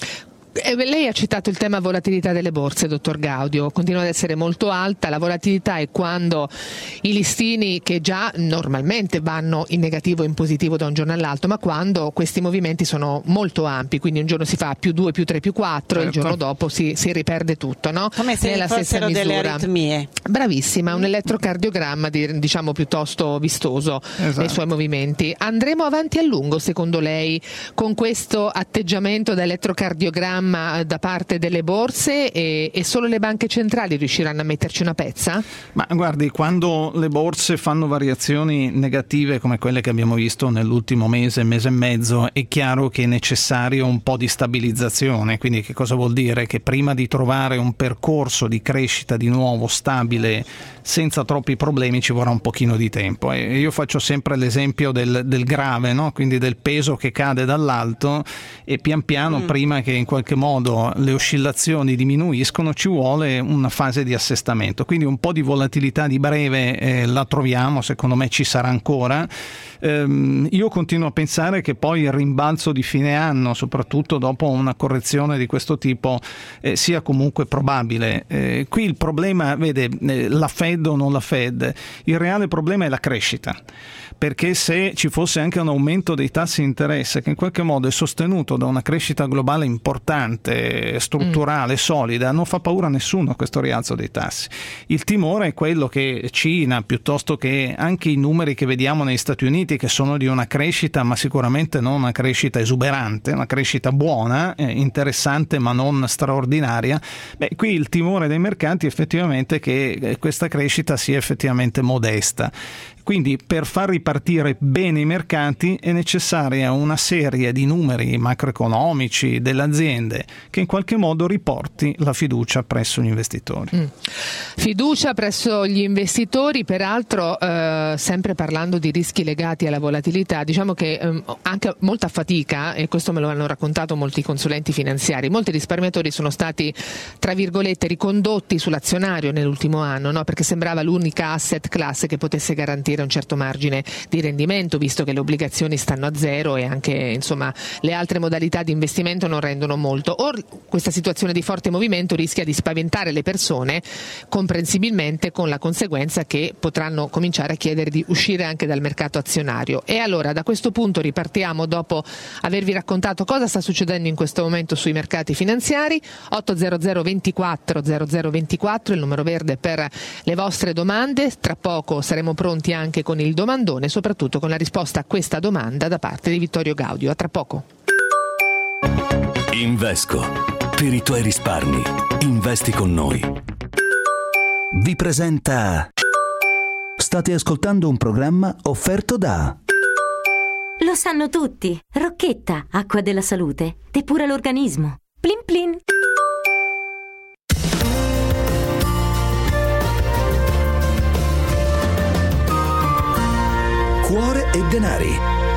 Lei ha citato il tema volatilità delle borse, dottor Gaudio, continua ad essere molto alta. La volatilità è quando i listini, che già normalmente vanno in negativo o in positivo da un giorno all'altro, ma quando questi movimenti sono molto ampi, quindi un giorno si fa più due, più tre, più quattro, certo, e il giorno dopo si, si riperde tutto, no? Come se nella fossero stessa delle misura. aritmie. Bravissima, un elettrocardiogramma di, diciamo piuttosto vistoso, esatto, nei suoi movimenti. Andremo avanti a lungo, secondo lei, con questo atteggiamento da elettrocardiogramma da parte delle borse, e, e solo le banche centrali riusciranno a metterci una pezza? Ma guardi, quando le borse fanno variazioni negative come quelle che abbiamo visto nell'ultimo mese, mese e mezzo, è chiaro che è necessario un po' di stabilizzazione. Quindi che cosa vuol dire? Che prima di trovare un percorso di crescita di nuovo stabile senza troppi problemi ci vorrà un pochino di tempo. E io faccio sempre l'esempio del, del grave, no? Quindi del peso che cade dall'alto, e pian piano mm. prima che in qualche modo le oscillazioni diminuiscono ci vuole una fase di assestamento. Quindi un po' di volatilità di breve eh, la troviamo, secondo me ci sarà ancora. Ehm, io continuo a pensare che poi il rimbalzo di fine anno, soprattutto dopo una correzione di questo tipo, eh, sia comunque probabile. Eh, qui il problema, vede, eh, la Fed o non la Fed, il reale problema è la crescita, perché se ci fosse anche un aumento dei tassi di interesse che in qualche modo è sostenuto da una crescita globale importante, strutturale, mm. solida, non fa paura a nessuno questo rialzo dei tassi. Il timore è quello che Cina, piuttosto che anche i numeri che vediamo negli Stati Uniti, che sono di una crescita, ma sicuramente non una crescita esuberante, una crescita buona, eh, interessante ma non straordinaria, beh, qui il timore dei mercati è effettivamente che questa crescita sia effettivamente modesta. Quindi per far ripartire bene i mercati è necessaria una serie di numeri macroeconomici delle aziende che in qualche modo riporti la fiducia presso gli investitori. Mm. Fiducia presso gli investitori, peraltro eh, sempre parlando di rischi legati alla volatilità, diciamo che eh, anche molta fatica, e questo me lo hanno raccontato molti consulenti finanziari, molti risparmiatori sono stati tra virgolette ricondotti sull'azionario nell'ultimo anno, no? Perché sembrava l'unica asset class che potesse garantire un certo margine di rendimento, visto che le obbligazioni stanno a zero e anche insomma le altre modalità di investimento non rendono molto. Or questa situazione di forte movimento rischia di spaventare le persone, comprensibilmente, con la conseguenza che potranno cominciare a chiedere di uscire anche dal mercato azionario. E allora da questo punto ripartiamo dopo avervi raccontato cosa sta succedendo in questo momento sui mercati finanziari. ottocento ventiquattro zero zero ventiquattro il numero verde per le vostre domande. Tra poco saremo pronti anche con il domandone, soprattutto con la risposta a questa domanda da parte di Vittorio Gaudio. A tra poco. Invesco. Per i tuoi risparmi, investi con noi. Vi presenta. State ascoltando un programma offerto da. Lo sanno tutti. Rocchetta, acqua della salute, depura l'organismo. Plin plin. Cuore e denari.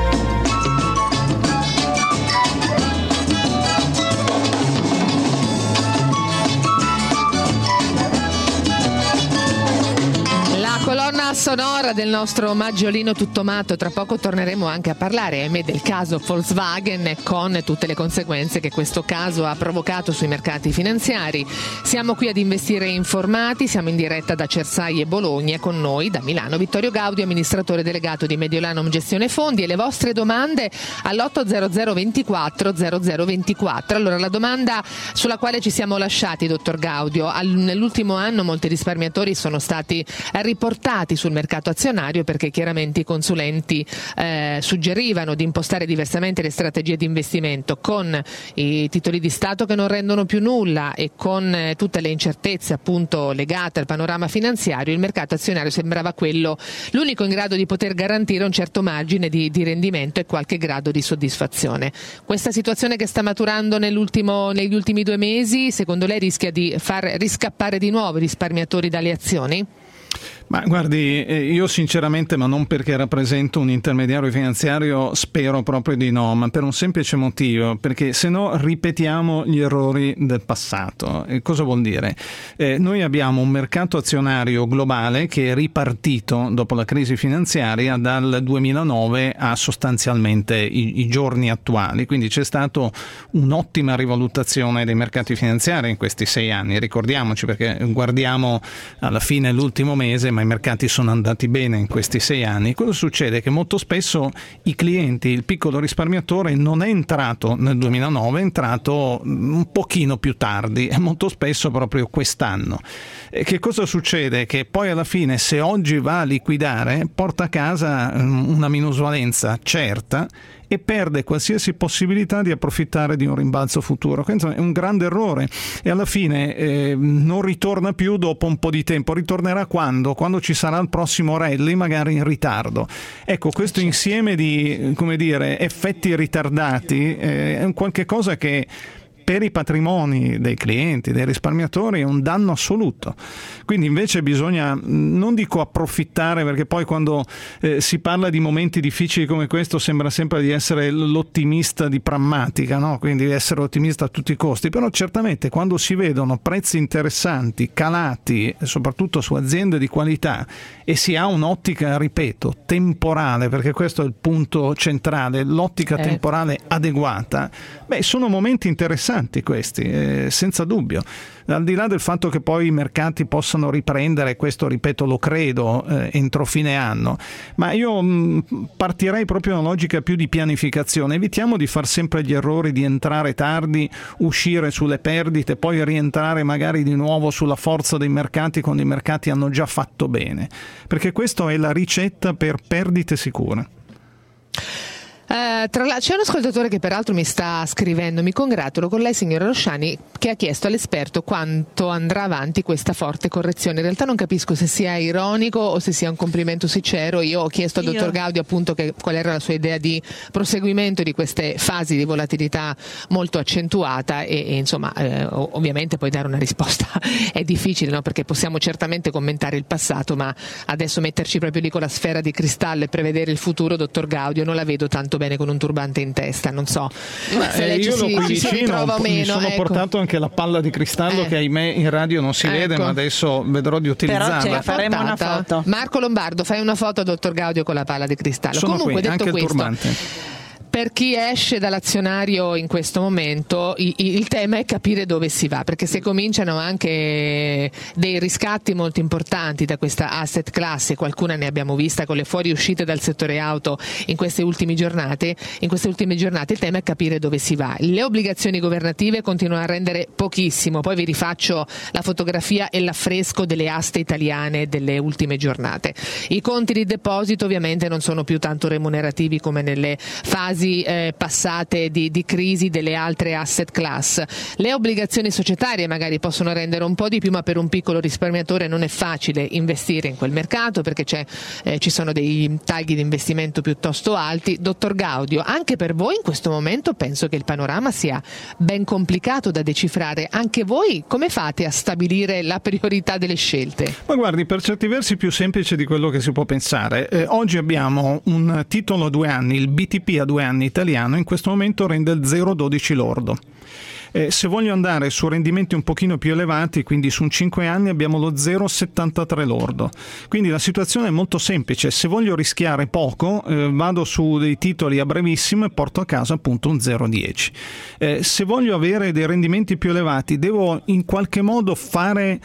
Colonna sonora del nostro Maggiolino Tuttomato. Tra poco torneremo anche a parlare, ahimè, del caso Volkswagen, con tutte le conseguenze che questo caso ha provocato sui mercati finanziari. Siamo qui ad Investire Informati, siamo in diretta da Cersai e Bologna, con noi da Milano Vittorio Gaudio, amministratore delegato di Mediolanum Gestione Fondi, e le vostre domande all'ottocento ventiquattro zero zero ventiquattro. Allora, la domanda sulla quale ci siamo lasciati, dottor Gaudio: nell'ultimo anno molti risparmiatori sono stati riportati sul mercato azionario perché chiaramente i consulenti eh, suggerivano di impostare diversamente le strategie di investimento, con i titoli di Stato che non rendono più nulla e con eh, tutte le incertezze appunto legate al panorama finanziario. Il mercato azionario sembrava quello l'unico in grado di poter garantire un certo margine di, di rendimento e qualche grado di soddisfazione. Questa situazione che sta maturando nell'ultimo, negli ultimi due mesi, secondo lei rischia di far riscappare di nuovo i risparmiatori dalle azioni? Ma guardi, io sinceramente, ma non perché rappresento un intermediario finanziario, spero proprio di no, ma per un semplice motivo, perché se no ripetiamo gli errori del passato. E cosa vuol dire? Eh, noi abbiamo un mercato azionario globale che è ripartito dopo la crisi finanziaria dal duemilanove a sostanzialmente i, i giorni attuali, quindi c'è stata un'ottima rivalutazione dei mercati finanziari in questi sei anni, ricordiamoci, perché guardiamo alla fine l'ultimo mese, ma i mercati sono andati bene in questi sei anni. Cosa succede? Che molto spesso i clienti, il piccolo risparmiatore non è entrato nel duemilanove, è entrato un pochino più tardi e molto spesso proprio quest'anno. E che cosa succede? Che poi alla fine, se oggi va a liquidare, porta a casa una minusvalenza certa e perde qualsiasi possibilità di approfittare di un rimbalzo futuro. Questo è un grande errore e alla fine eh, non ritorna più dopo un po' di tempo. Ritornerà quando? Quando ci sarà il prossimo rally, magari in ritardo. Ecco, questo insieme di, come dire, effetti ritardati eh, è un qualche cosa che per i patrimoni dei clienti, dei risparmiatori, è un danno assoluto. Quindi invece bisogna, non dico approfittare, perché poi quando eh, si parla di momenti difficili come questo sembra sempre di essere l'ottimista di prammatica, no? Quindi essere ottimista a tutti i costi, però certamente quando si vedono prezzi interessanti, calati, soprattutto su aziende di qualità, e si ha un'ottica, ripeto, temporale, perché questo è il punto centrale, l'ottica eh. temporale adeguata, beh, sono momenti interessanti questi, eh, senza dubbio. Al di là del fatto che poi i mercati possano riprendere, questo ripeto lo credo, eh, entro fine anno, ma io mh, partirei proprio da una logica più di pianificazione. Evitiamo di far sempre gli errori di entrare tardi, uscire sulle perdite, poi rientrare magari di nuovo sulla forza dei mercati quando i mercati hanno già fatto bene, perché questa è la ricetta per perdite sicure. Uh, tra la... C'è un ascoltatore che peraltro mi sta scrivendo: mi congratulo con lei, signora Rosciani, che ha chiesto all'esperto quanto andrà avanti questa forte correzione. In realtà non capisco se sia ironico o se sia un complimento sincero. Io ho chiesto al dottor Gaudio appunto che, qual era la sua idea di proseguimento di queste fasi di volatilità molto accentuata e, e insomma eh, ovviamente poi dare una risposta è difficile, no? Perché possiamo certamente commentare il passato, ma adesso metterci proprio lì con la sfera di cristallo e prevedere il futuro, dottor Gaudio, non la vedo tanto bene con un turbante in testa, non so Beh, se lei io ci si, ci si ritrova o meno. Mi sono ecco. portato anche la palla di cristallo eh. che ahimè in radio non si ecco. vede, ma adesso vedrò di utilizzarla. Però faremo una foto. Marco Lombardo, fai una foto, dottor Gaudio, con la palla di cristallo. Sono Comunque, qui, detto anche questo, il turbante. Per chi esce dall'azionario in questo momento, il, il tema è capire dove si va, perché se cominciano anche dei riscatti molto importanti da questa asset class, e qualcuna ne abbiamo vista con le fuoriuscite dal settore auto in queste ultime giornate, in queste ultime giornate il tema è capire dove si va. Le obbligazioni governative continuano a rendere pochissimo, poi vi rifaccio la fotografia e l'affresco delle aste italiane delle ultime giornate. I conti di deposito ovviamente non sono più tanto remunerativi come nelle fasi Eh, passate di, di crisi delle altre asset class. Le obbligazioni societarie magari possono rendere un po' di più, ma per un piccolo risparmiatore non è facile investire in quel mercato perché c'è, eh, ci sono dei tagli di investimento piuttosto alti. Dottor Gaudio, anche per voi in questo momento penso che il panorama sia ben complicato da decifrare. Anche voi come fate a stabilire la priorità delle scelte? Ma guardi, per certi versi più semplice di quello che si può pensare. Eh, oggi abbiamo un titolo a due anni, il B T P a due anni italiano, in questo momento rende il zero virgola dodici lordo. Eh, se voglio andare su rendimenti un pochino più elevati, quindi su un cinque anni abbiamo lo zero virgola settantatré lordo. Quindi la situazione è molto semplice: se voglio rischiare poco eh, vado su dei titoli a brevissimo e porto a casa appunto un zero virgola dieci. Eh, se voglio avere dei rendimenti più elevati devo in qualche modo fare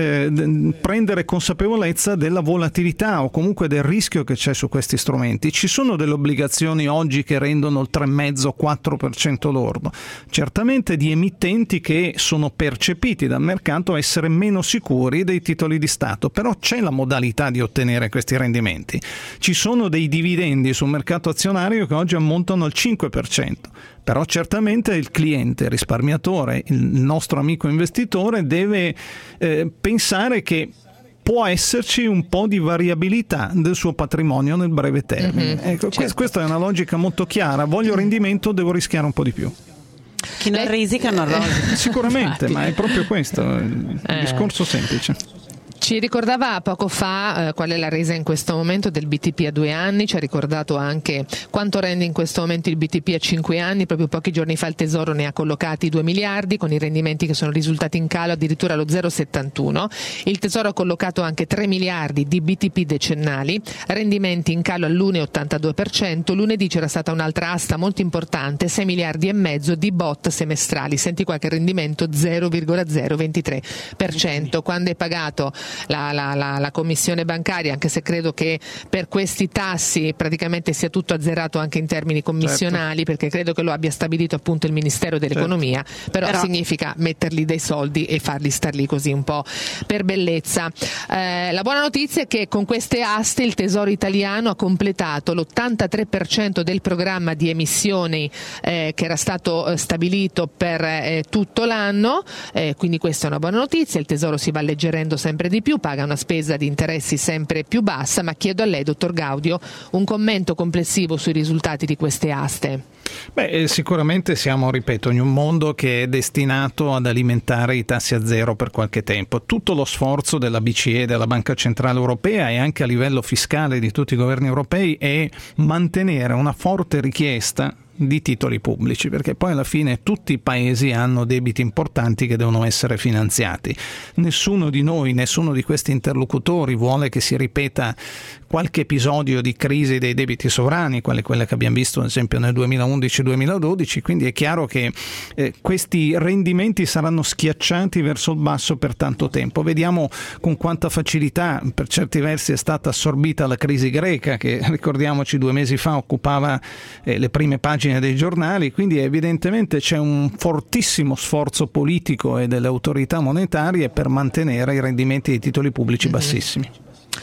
eh, prendere consapevolezza della volatilità o comunque del rischio che c'è su questi strumenti. Ci sono delle obbligazioni oggi che rendono il tre virgola cinque quattro per cento lordo, certamente di emittenti che sono percepiti dal mercato essere meno sicuri dei titoli di Stato, però c'è la modalità di ottenere questi rendimenti. Ci sono dei dividendi sul mercato azionario che oggi ammontano al cinque per cento, però certamente il cliente, il risparmiatore, il nostro amico investitore deve eh, pensare che può esserci un po' di variabilità del suo patrimonio nel breve termine. Mm-hmm, ecco, certo. Questa è una logica molto chiara: voglio rendimento, devo rischiare un po' di più. Chi non risica non rosica. Sicuramente, ma è proprio questo il eh. discorso semplice. Ci ricordava poco fa eh, qual è la resa in questo momento del B T P a due anni, ci ha ricordato anche quanto rende in questo momento il B T P a cinque anni. Proprio pochi giorni fa il Tesoro ne ha collocati due miliardi con i rendimenti che sono risultati in calo addirittura allo zero virgola settantuno. Il Tesoro ha collocato anche tre miliardi di B T P decennali, rendimenti in calo all'uno virgola ottantadue per cento. Lunedì c'era stata un'altra asta molto importante, sei miliardi e mezzo di B O T semestrali. Senti qua che rendimento zero virgola zero ventitré per cento. Quando è pagato La, la, la, la commissione bancaria, anche se credo che per questi tassi praticamente sia tutto azzerato anche in termini commissionali, certo. Perché credo che lo abbia stabilito appunto il Ministero dell'Economia, certo. però, però significa metterli dei soldi e farli star lì così un po' per bellezza. Eh, la buona notizia è che con queste aste il Tesoro italiano ha completato l'ottantatré per cento del programma di emissioni eh, che era stato eh, stabilito per eh, tutto l'anno, eh, quindi questa è una buona notizia. Il Tesoro si va alleggerendo sempre di più, paga una spesa di interessi sempre più bassa, ma chiedo a lei, dottor Gaudio, un commento complessivo sui risultati di queste aste. Beh, sicuramente siamo, ripeto, in un mondo che è destinato ad alimentare i tassi a zero per qualche tempo. Tutto lo sforzo della B C E, della Banca Centrale Europea e anche a livello fiscale di tutti i governi europei è mantenere una forte richiesta di titoli pubblici, perché poi alla fine tutti i paesi hanno debiti importanti che devono essere finanziati. Nessuno di noi, nessuno di questi interlocutori vuole che si ripeta qualche episodio di crisi dei debiti sovrani, quale quella che abbiamo visto ad esempio nel duemilaundici duemiladodici, quindi è chiaro che eh, questi rendimenti saranno schiacciati verso il basso per tanto tempo. Vediamo con quanta facilità per certi versi è stata assorbita la crisi greca, che ricordiamoci due mesi fa occupava eh, le prime pagine dei giornali, quindi evidentemente c'è un fortissimo sforzo politico e delle autorità monetarie per mantenere i rendimenti dei titoli pubblici bassissimi.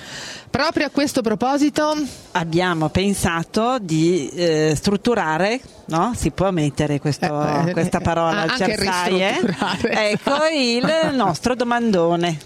Proprio a questo proposito abbiamo pensato di eh, strutturare, no? Si può mettere questo, eh, questa parola al Cersaie, ecco il nostro domandone.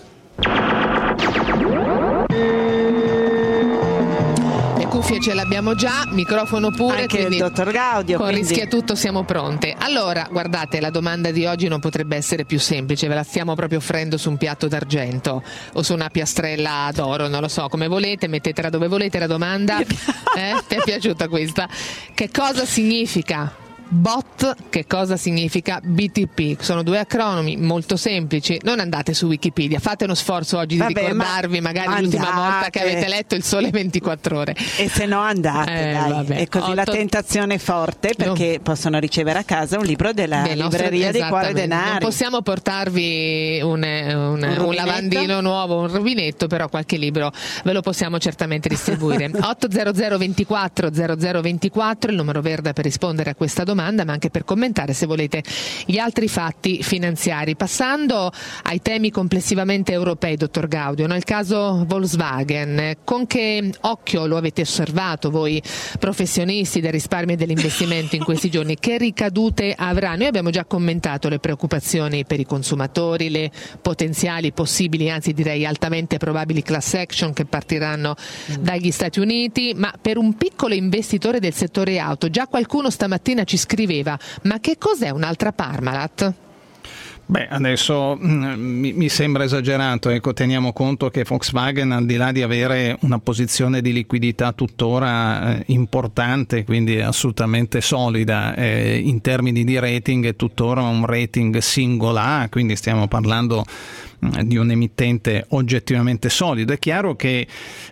Cuffie ce l'abbiamo già, microfono pure, anche il dottor Gaudio, con quindi... Rischia Tutto siamo pronte. Allora, guardate, la domanda di oggi non potrebbe essere più semplice, ve la stiamo proprio offrendo su un piatto d'argento o su una piastrella d'oro, non lo so, come volete, mettetela dove volete la domanda. Eh? Ti è piaciuta questa? Che cosa significa B O T, che cosa significa B T P? Sono due acronimi molto semplici. Non andate su Wikipedia, fate uno sforzo oggi Vabbè, di ricordarvi ma magari andate. L'ultima volta che avete letto Il Sole ventiquattro Ore. E se no andate, eh, dai. Vabbè. E così Otto... la tentazione è forte, perché no. possono ricevere a casa un libro della Beh, libreria nostro... di Cuore Denari. Non possiamo portarvi un, un, un, un lavandino nuovo, un rubinetto, però qualche libro ve lo possiamo certamente distribuire. otto zero zero ventiquattro zero zero ventiquattro il numero verde per rispondere a questa domanda, ma anche per commentare se volete gli altri fatti finanziari. Passando ai temi complessivamente europei, dottor Gaudio, nel caso Volkswagen, con che occhio lo avete osservato voi professionisti del risparmio e dell'investimento in questi giorni? Che ricadute avrà? Noi abbiamo già commentato le preoccupazioni per i consumatori, le potenziali, possibili, anzi direi altamente probabili class action che partiranno mm. dagli Stati Uniti, ma per un piccolo investitore del settore auto, già qualcuno stamattina ci scriveva: ma che cos'è un'altra Parmalat? Beh, adesso mh, mi, mi sembra esagerato, ecco, teniamo conto che Volkswagen, al di là di avere una posizione di liquidità tuttora eh, importante, quindi assolutamente solida, eh, in termini di rating è tuttora un rating single A, quindi stiamo parlando di un emittente oggettivamente solido. È chiaro che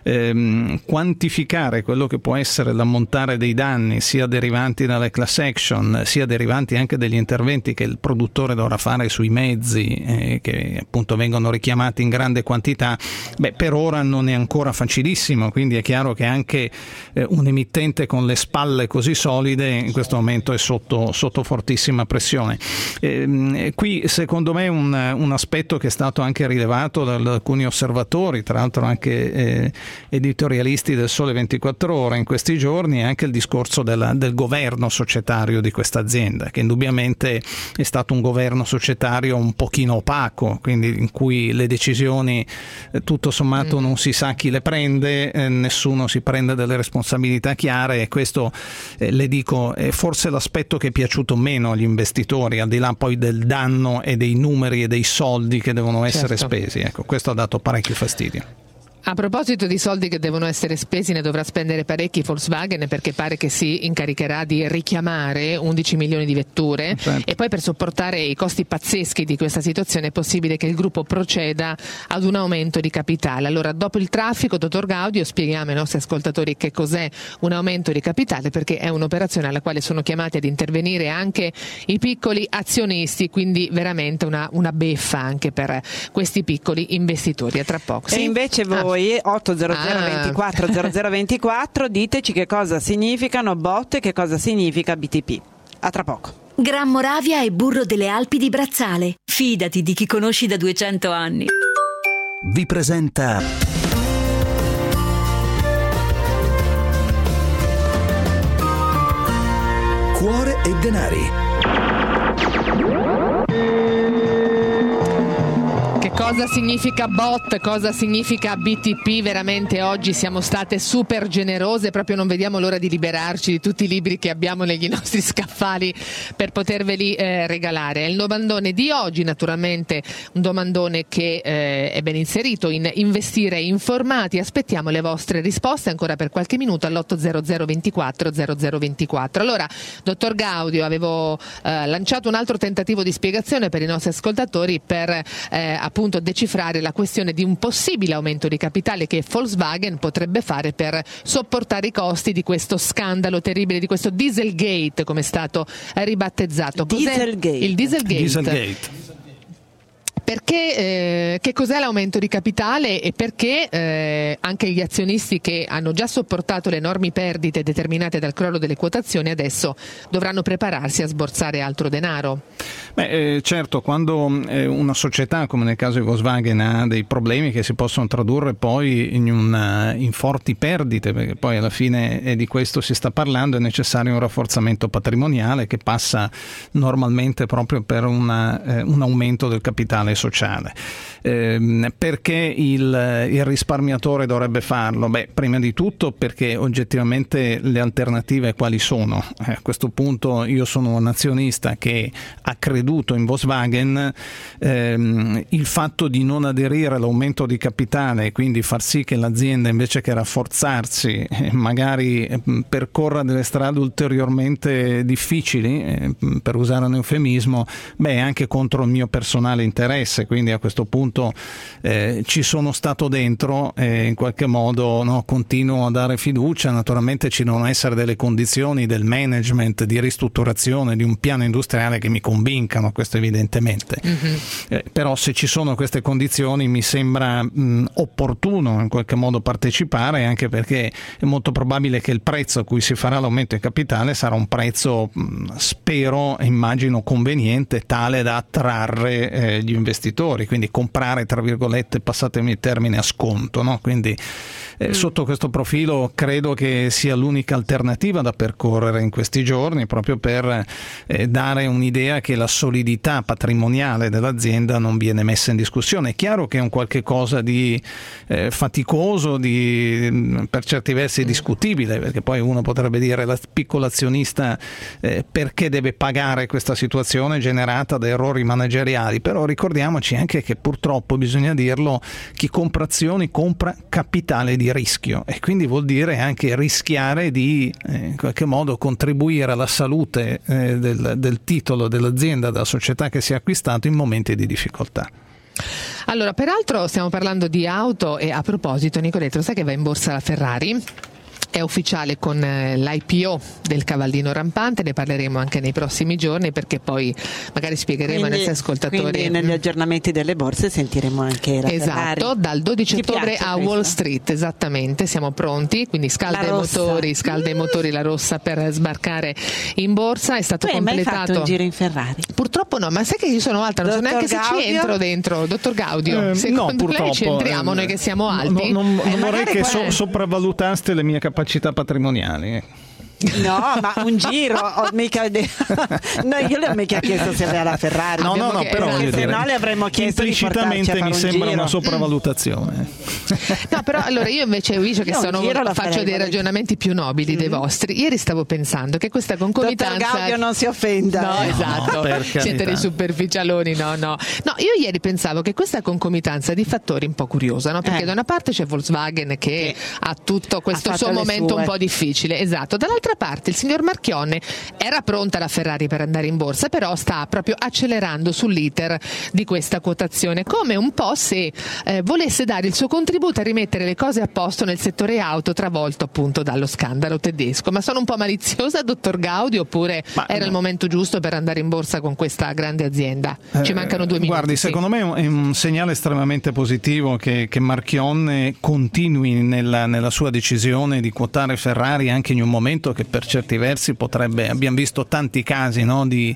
ehm, quantificare quello che può essere l'ammontare dei danni, sia derivanti dalle class action, sia derivanti anche dagli interventi che il produttore dovrà fare sui mezzi, eh, che appunto vengono richiamati in grande quantità, beh, per ora non è ancora facilissimo, quindi è chiaro che anche eh, un emittente con le spalle così solide in questo momento è sotto, sotto fortissima pressione. Eh, qui secondo me un, un aspetto che è stato anche rilevato da alcuni osservatori, tra l'altro anche eh, editorialisti del Sole ventiquattro Ore in questi giorni, è anche il discorso della, del governo societario di questa azienda, che indubbiamente è stato un governo societario un pochino opaco, quindi in cui le decisioni eh, tutto sommato mm. non si sa chi le prende, eh, nessuno si prende delle responsabilità chiare, e questo eh, le dico è forse l'aspetto che è piaciuto meno agli investitori, al di là poi del danno e dei numeri e dei soldi che devono essere essere spesi. Ecco, questo ha dato parecchio fastidio. A proposito di soldi che devono essere spesi, ne dovrà spendere parecchi Volkswagen, perché pare che si incaricherà di richiamare undici milioni di vetture, certo. E poi per sopportare i costi pazzeschi di questa situazione è possibile che il gruppo proceda ad un aumento di capitale. Allora, dopo il traffico, dottor Gaudio, spieghiamo ai nostri ascoltatori che cos'è un aumento di capitale, perché è un'operazione alla quale sono chiamati ad intervenire anche i piccoli azionisti, quindi veramente una, una beffa anche per questi piccoli investitori. A tra poco. E sì? invece voi Voi otto zero zero ventiquattro zero zero ventiquattro diteci che cosa significano B O T e che cosa significa B T P. A tra poco. Gran Moravia e burro delle Alpi di Brazzale. Fidati di chi conosci da duecento anni. Vi presenta Cuore e Denari. Cosa significa B O T, cosa significa B T P? Veramente oggi siamo state super generose, proprio non vediamo l'ora di liberarci di tutti i libri che abbiamo negli nostri scaffali per poterveli eh, regalare. È il domandone di oggi, naturalmente un domandone che eh, è ben inserito in Investire Informati. Aspettiamo le vostre risposte ancora per qualche minuto all'otto zero zero ventiquattro zero zero ventiquattro. Allora, dottor Gaudio, avevo eh, lanciato un altro tentativo di spiegazione per i nostri ascoltatori per eh, appunto decifrare la questione di un possibile aumento di capitale che Volkswagen potrebbe fare per sopportare i costi di questo scandalo terribile, di questo Dieselgate, come è stato ribattezzato. Dieselgate. Il Dieselgate. Dieselgate. Perché eh, che cos'è l'aumento di capitale e perché eh, anche gli azionisti che hanno già sopportato le enormi perdite determinate dal crollo delle quotazioni adesso dovranno prepararsi a sborsare altro denaro? Beh, eh, certo, quando eh, una società come nel caso di Volkswagen ha dei problemi che si possono tradurre poi in, una, in forti perdite, perché poi alla fine eh, di questo si sta parlando, è necessario un rafforzamento patrimoniale che passa normalmente proprio per una, eh, un aumento del capitale sociale. Eh, perché il, il risparmiatore dovrebbe farlo? Beh, prima di tutto perché oggettivamente le alternative quali sono? Eh, a questo punto io sono un azionista che ha creduto in Volkswagen, ehm, il fatto di non aderire all'aumento di capitale e quindi far sì che l'azienda invece che rafforzarsi eh, magari eh, percorra delle strade ulteriormente difficili, eh, per usare un eufemismo, beh, anche contro il mio personale interesse, quindi a questo punto eh, ci sono stato dentro e in qualche modo no, continuo a dare fiducia. Naturalmente ci devono essere delle condizioni del management, di ristrutturazione, di un piano industriale che mi convincano, questo evidentemente. Mm-hmm. Eh, però se ci sono queste condizioni mi sembra mh, opportuno in qualche modo partecipare, anche perché è molto probabile che il prezzo a cui si farà l'aumento di capitale sarà un prezzo, mh, spero e immagino conveniente, tale da attrarre eh, gli investitori, quindi comprare tra virgolette, passatemi il termine, a sconto, no? Quindi eh, mm. sotto questo profilo credo che sia l'unica alternativa da percorrere in questi giorni, proprio per eh, dare un'idea che la solidità patrimoniale dell'azienda non viene messa in discussione. È chiaro che è un qualche cosa di eh, faticoso, di per certi versi discutibile, perché poi uno potrebbe dire la piccola azionista eh, perché deve pagare questa situazione generata da errori manageriali, però ricordiamoci anche che purtroppo, bisogna dirlo, chi compra azioni compra capitale di rischio e quindi vuol dire anche rischiare di eh, in qualche modo contribuire alla salute eh, del, del titolo dell'azienda, della società che si è acquistato in momenti di difficoltà. Allora, peraltro stiamo parlando di auto e a proposito, Nicoletto, sai che va in borsa la Ferrari? È ufficiale con l'I P O del cavallino rampante, ne parleremo anche nei prossimi giorni perché poi magari spiegheremo quindi, ai nostri ascoltatori. Quindi negli aggiornamenti delle borse sentiremo anche la esatto, Ferrari. Dal dodici ottobre a questa? Wall Street, esattamente, siamo pronti, quindi scalda i motori, scalda i motori la rossa per sbarcare in borsa, è stato tu completato. Hai mai fatto un giro in Ferrari? Purtroppo no, ma sai che io sono alta, non Dottor so neanche Gaudio? Se ci entro dentro, dottor Gaudio, eh, secondo no, lei ci entriamo eh, noi che siamo alti? No, non eh, non vorrei che so, sopravvalutaste le mie capacità patrimoniali. No, ma un giro, ho mica no, io le ho mica chiesto se aveva la Ferrari. No, no, no, però esatto, se dire, no le avremmo chiesto implicitamente di mi sembra un una sopravvalutazione. No, però allora io invece visto che no, sono, faccio dei ragionamenti più nobili mm. dei vostri. Ieri stavo pensando che questa concomitanza. Dottor Gaudio non si offenda. No, eh. esatto. No, siete dei superficialoni, no, no. No, io ieri pensavo che questa concomitanza di fattori un po' curiosa, no? Perché eh. da una parte c'è Volkswagen che sì. ha tutto questo ha suo momento sue. un po' difficile, esatto. Dall'altra parte il signor Marchionne era pronta la Ferrari per andare in borsa, però sta proprio accelerando sull'iter di questa quotazione, come un po' se eh, volesse dare il suo contributo a rimettere le cose a posto nel settore auto travolto appunto dallo scandalo tedesco. Ma sono un po' maliziosa, dottor Gaudio, oppure Ma, era il momento giusto per andare in borsa con questa grande azienda? Ci eh, mancano due minuti. Guardi, sì. secondo me è un segnale estremamente positivo che, che Marchionne continui nella, nella sua decisione di quotare Ferrari anche in un momento che per certi versi potrebbe, abbiamo visto tanti casi no, di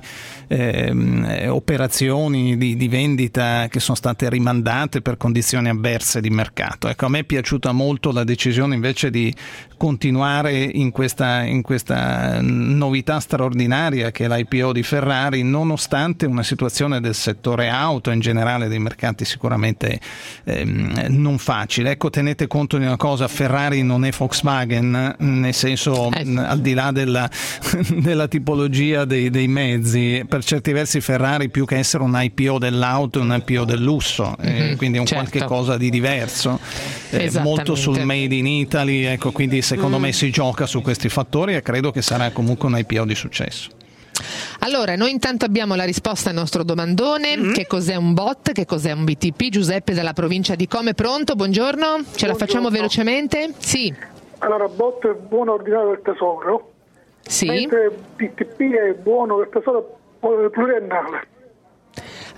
eh, operazioni di, di vendita che sono state rimandate per condizioni avverse di mercato. Ecco, a me è piaciuta molto la decisione invece di continuare in questa, in questa novità straordinaria che è l'I P O di Ferrari, nonostante una situazione del settore auto in generale, dei mercati sicuramente ehm, non facile. Ecco, tenete conto di una cosa, Ferrari non è Volkswagen, nel senso eh. al di là della, della tipologia dei, dei mezzi, per certi versi Ferrari più che essere un I P O dell'auto è un I P O del lusso, mm-hmm, eh, quindi è un certo. qualche cosa di diverso, eh, molto sul made in Italy, ecco, quindi secondo mm. me si gioca su questi fattori e credo che sarà comunque un I P O di successo. Allora, noi intanto abbiamo la risposta al nostro domandone, mm. che cos'è un B O T, che cos'è un B T P. Giuseppe dalla provincia di Como, pronto? Buongiorno, ce Buongiorno. La facciamo velocemente? Sì. Allora, B O T è buono ordinario del tesoro, sì. mentre B T P è buono del tesoro pluriennale.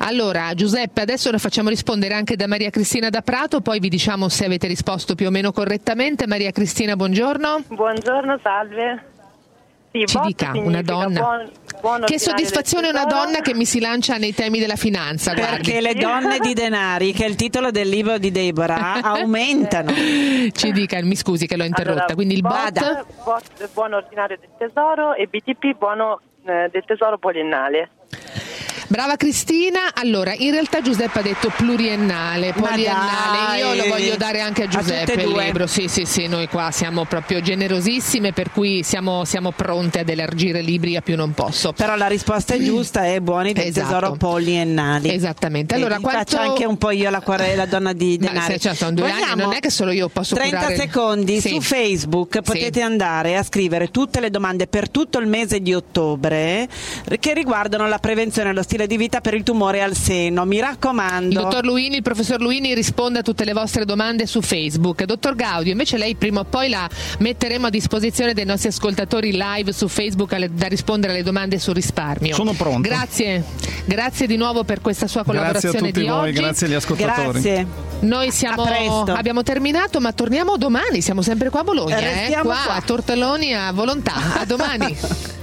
Allora, Giuseppe, adesso la facciamo rispondere anche da Maria Cristina da Prato, poi vi diciamo se avete risposto più o meno correttamente. Maria Cristina, buongiorno. Buongiorno, salve. Sì, Ci dica, una donna. Buon, buon che soddisfazione una donna che mi si lancia nei temi della finanza. Perché guardi. le donne di denari, che è il titolo del libro di Deborah, aumentano. Ci dica, mi scusi che l'ho interrotta. Allora, Quindi il bot, bot? bot buono ordinario del tesoro e B T P buono eh, del tesoro poliennale. Brava Cristina. Allora, in realtà Giuseppe ha detto pluriennale, poliennale. Io lo voglio dare anche a Giuseppe a il libro. Sì, sì, sì, noi qua siamo proprio generosissime, per cui siamo, siamo pronte ad elargire libri a più non posso. Però la risposta è giusta, è buoni del Esatto. tesoro poliennali. Esattamente. Allora, e quanto... faccio anche un po' io la, la donna di denari. Ma se, cioè, sono due Vogliamo anni, non è che solo io posso trenta curare... secondi Sì. su Facebook potete Sì. andare a scrivere tutte le domande per tutto il mese di ottobre che riguardano la prevenzione e lo stile di vita per il tumore al seno. Mi raccomando. Il dottor Luini, il professor Luini risponde a tutte le vostre domande su Facebook. Dottor Gaudio, invece lei prima o poi la metteremo a disposizione dei nostri ascoltatori live su Facebook alle, da rispondere alle domande sul risparmio. Sono pronto. Grazie, grazie di nuovo per questa sua collaborazione grazie a tutti di voi, oggi. grazie agli ascoltatori. Grazie. Noi siamo, A presto. abbiamo terminato, ma torniamo domani, siamo sempre qua a Bologna, eh? Restiamo qua, qua. a Tortelloni a volontà. A domani.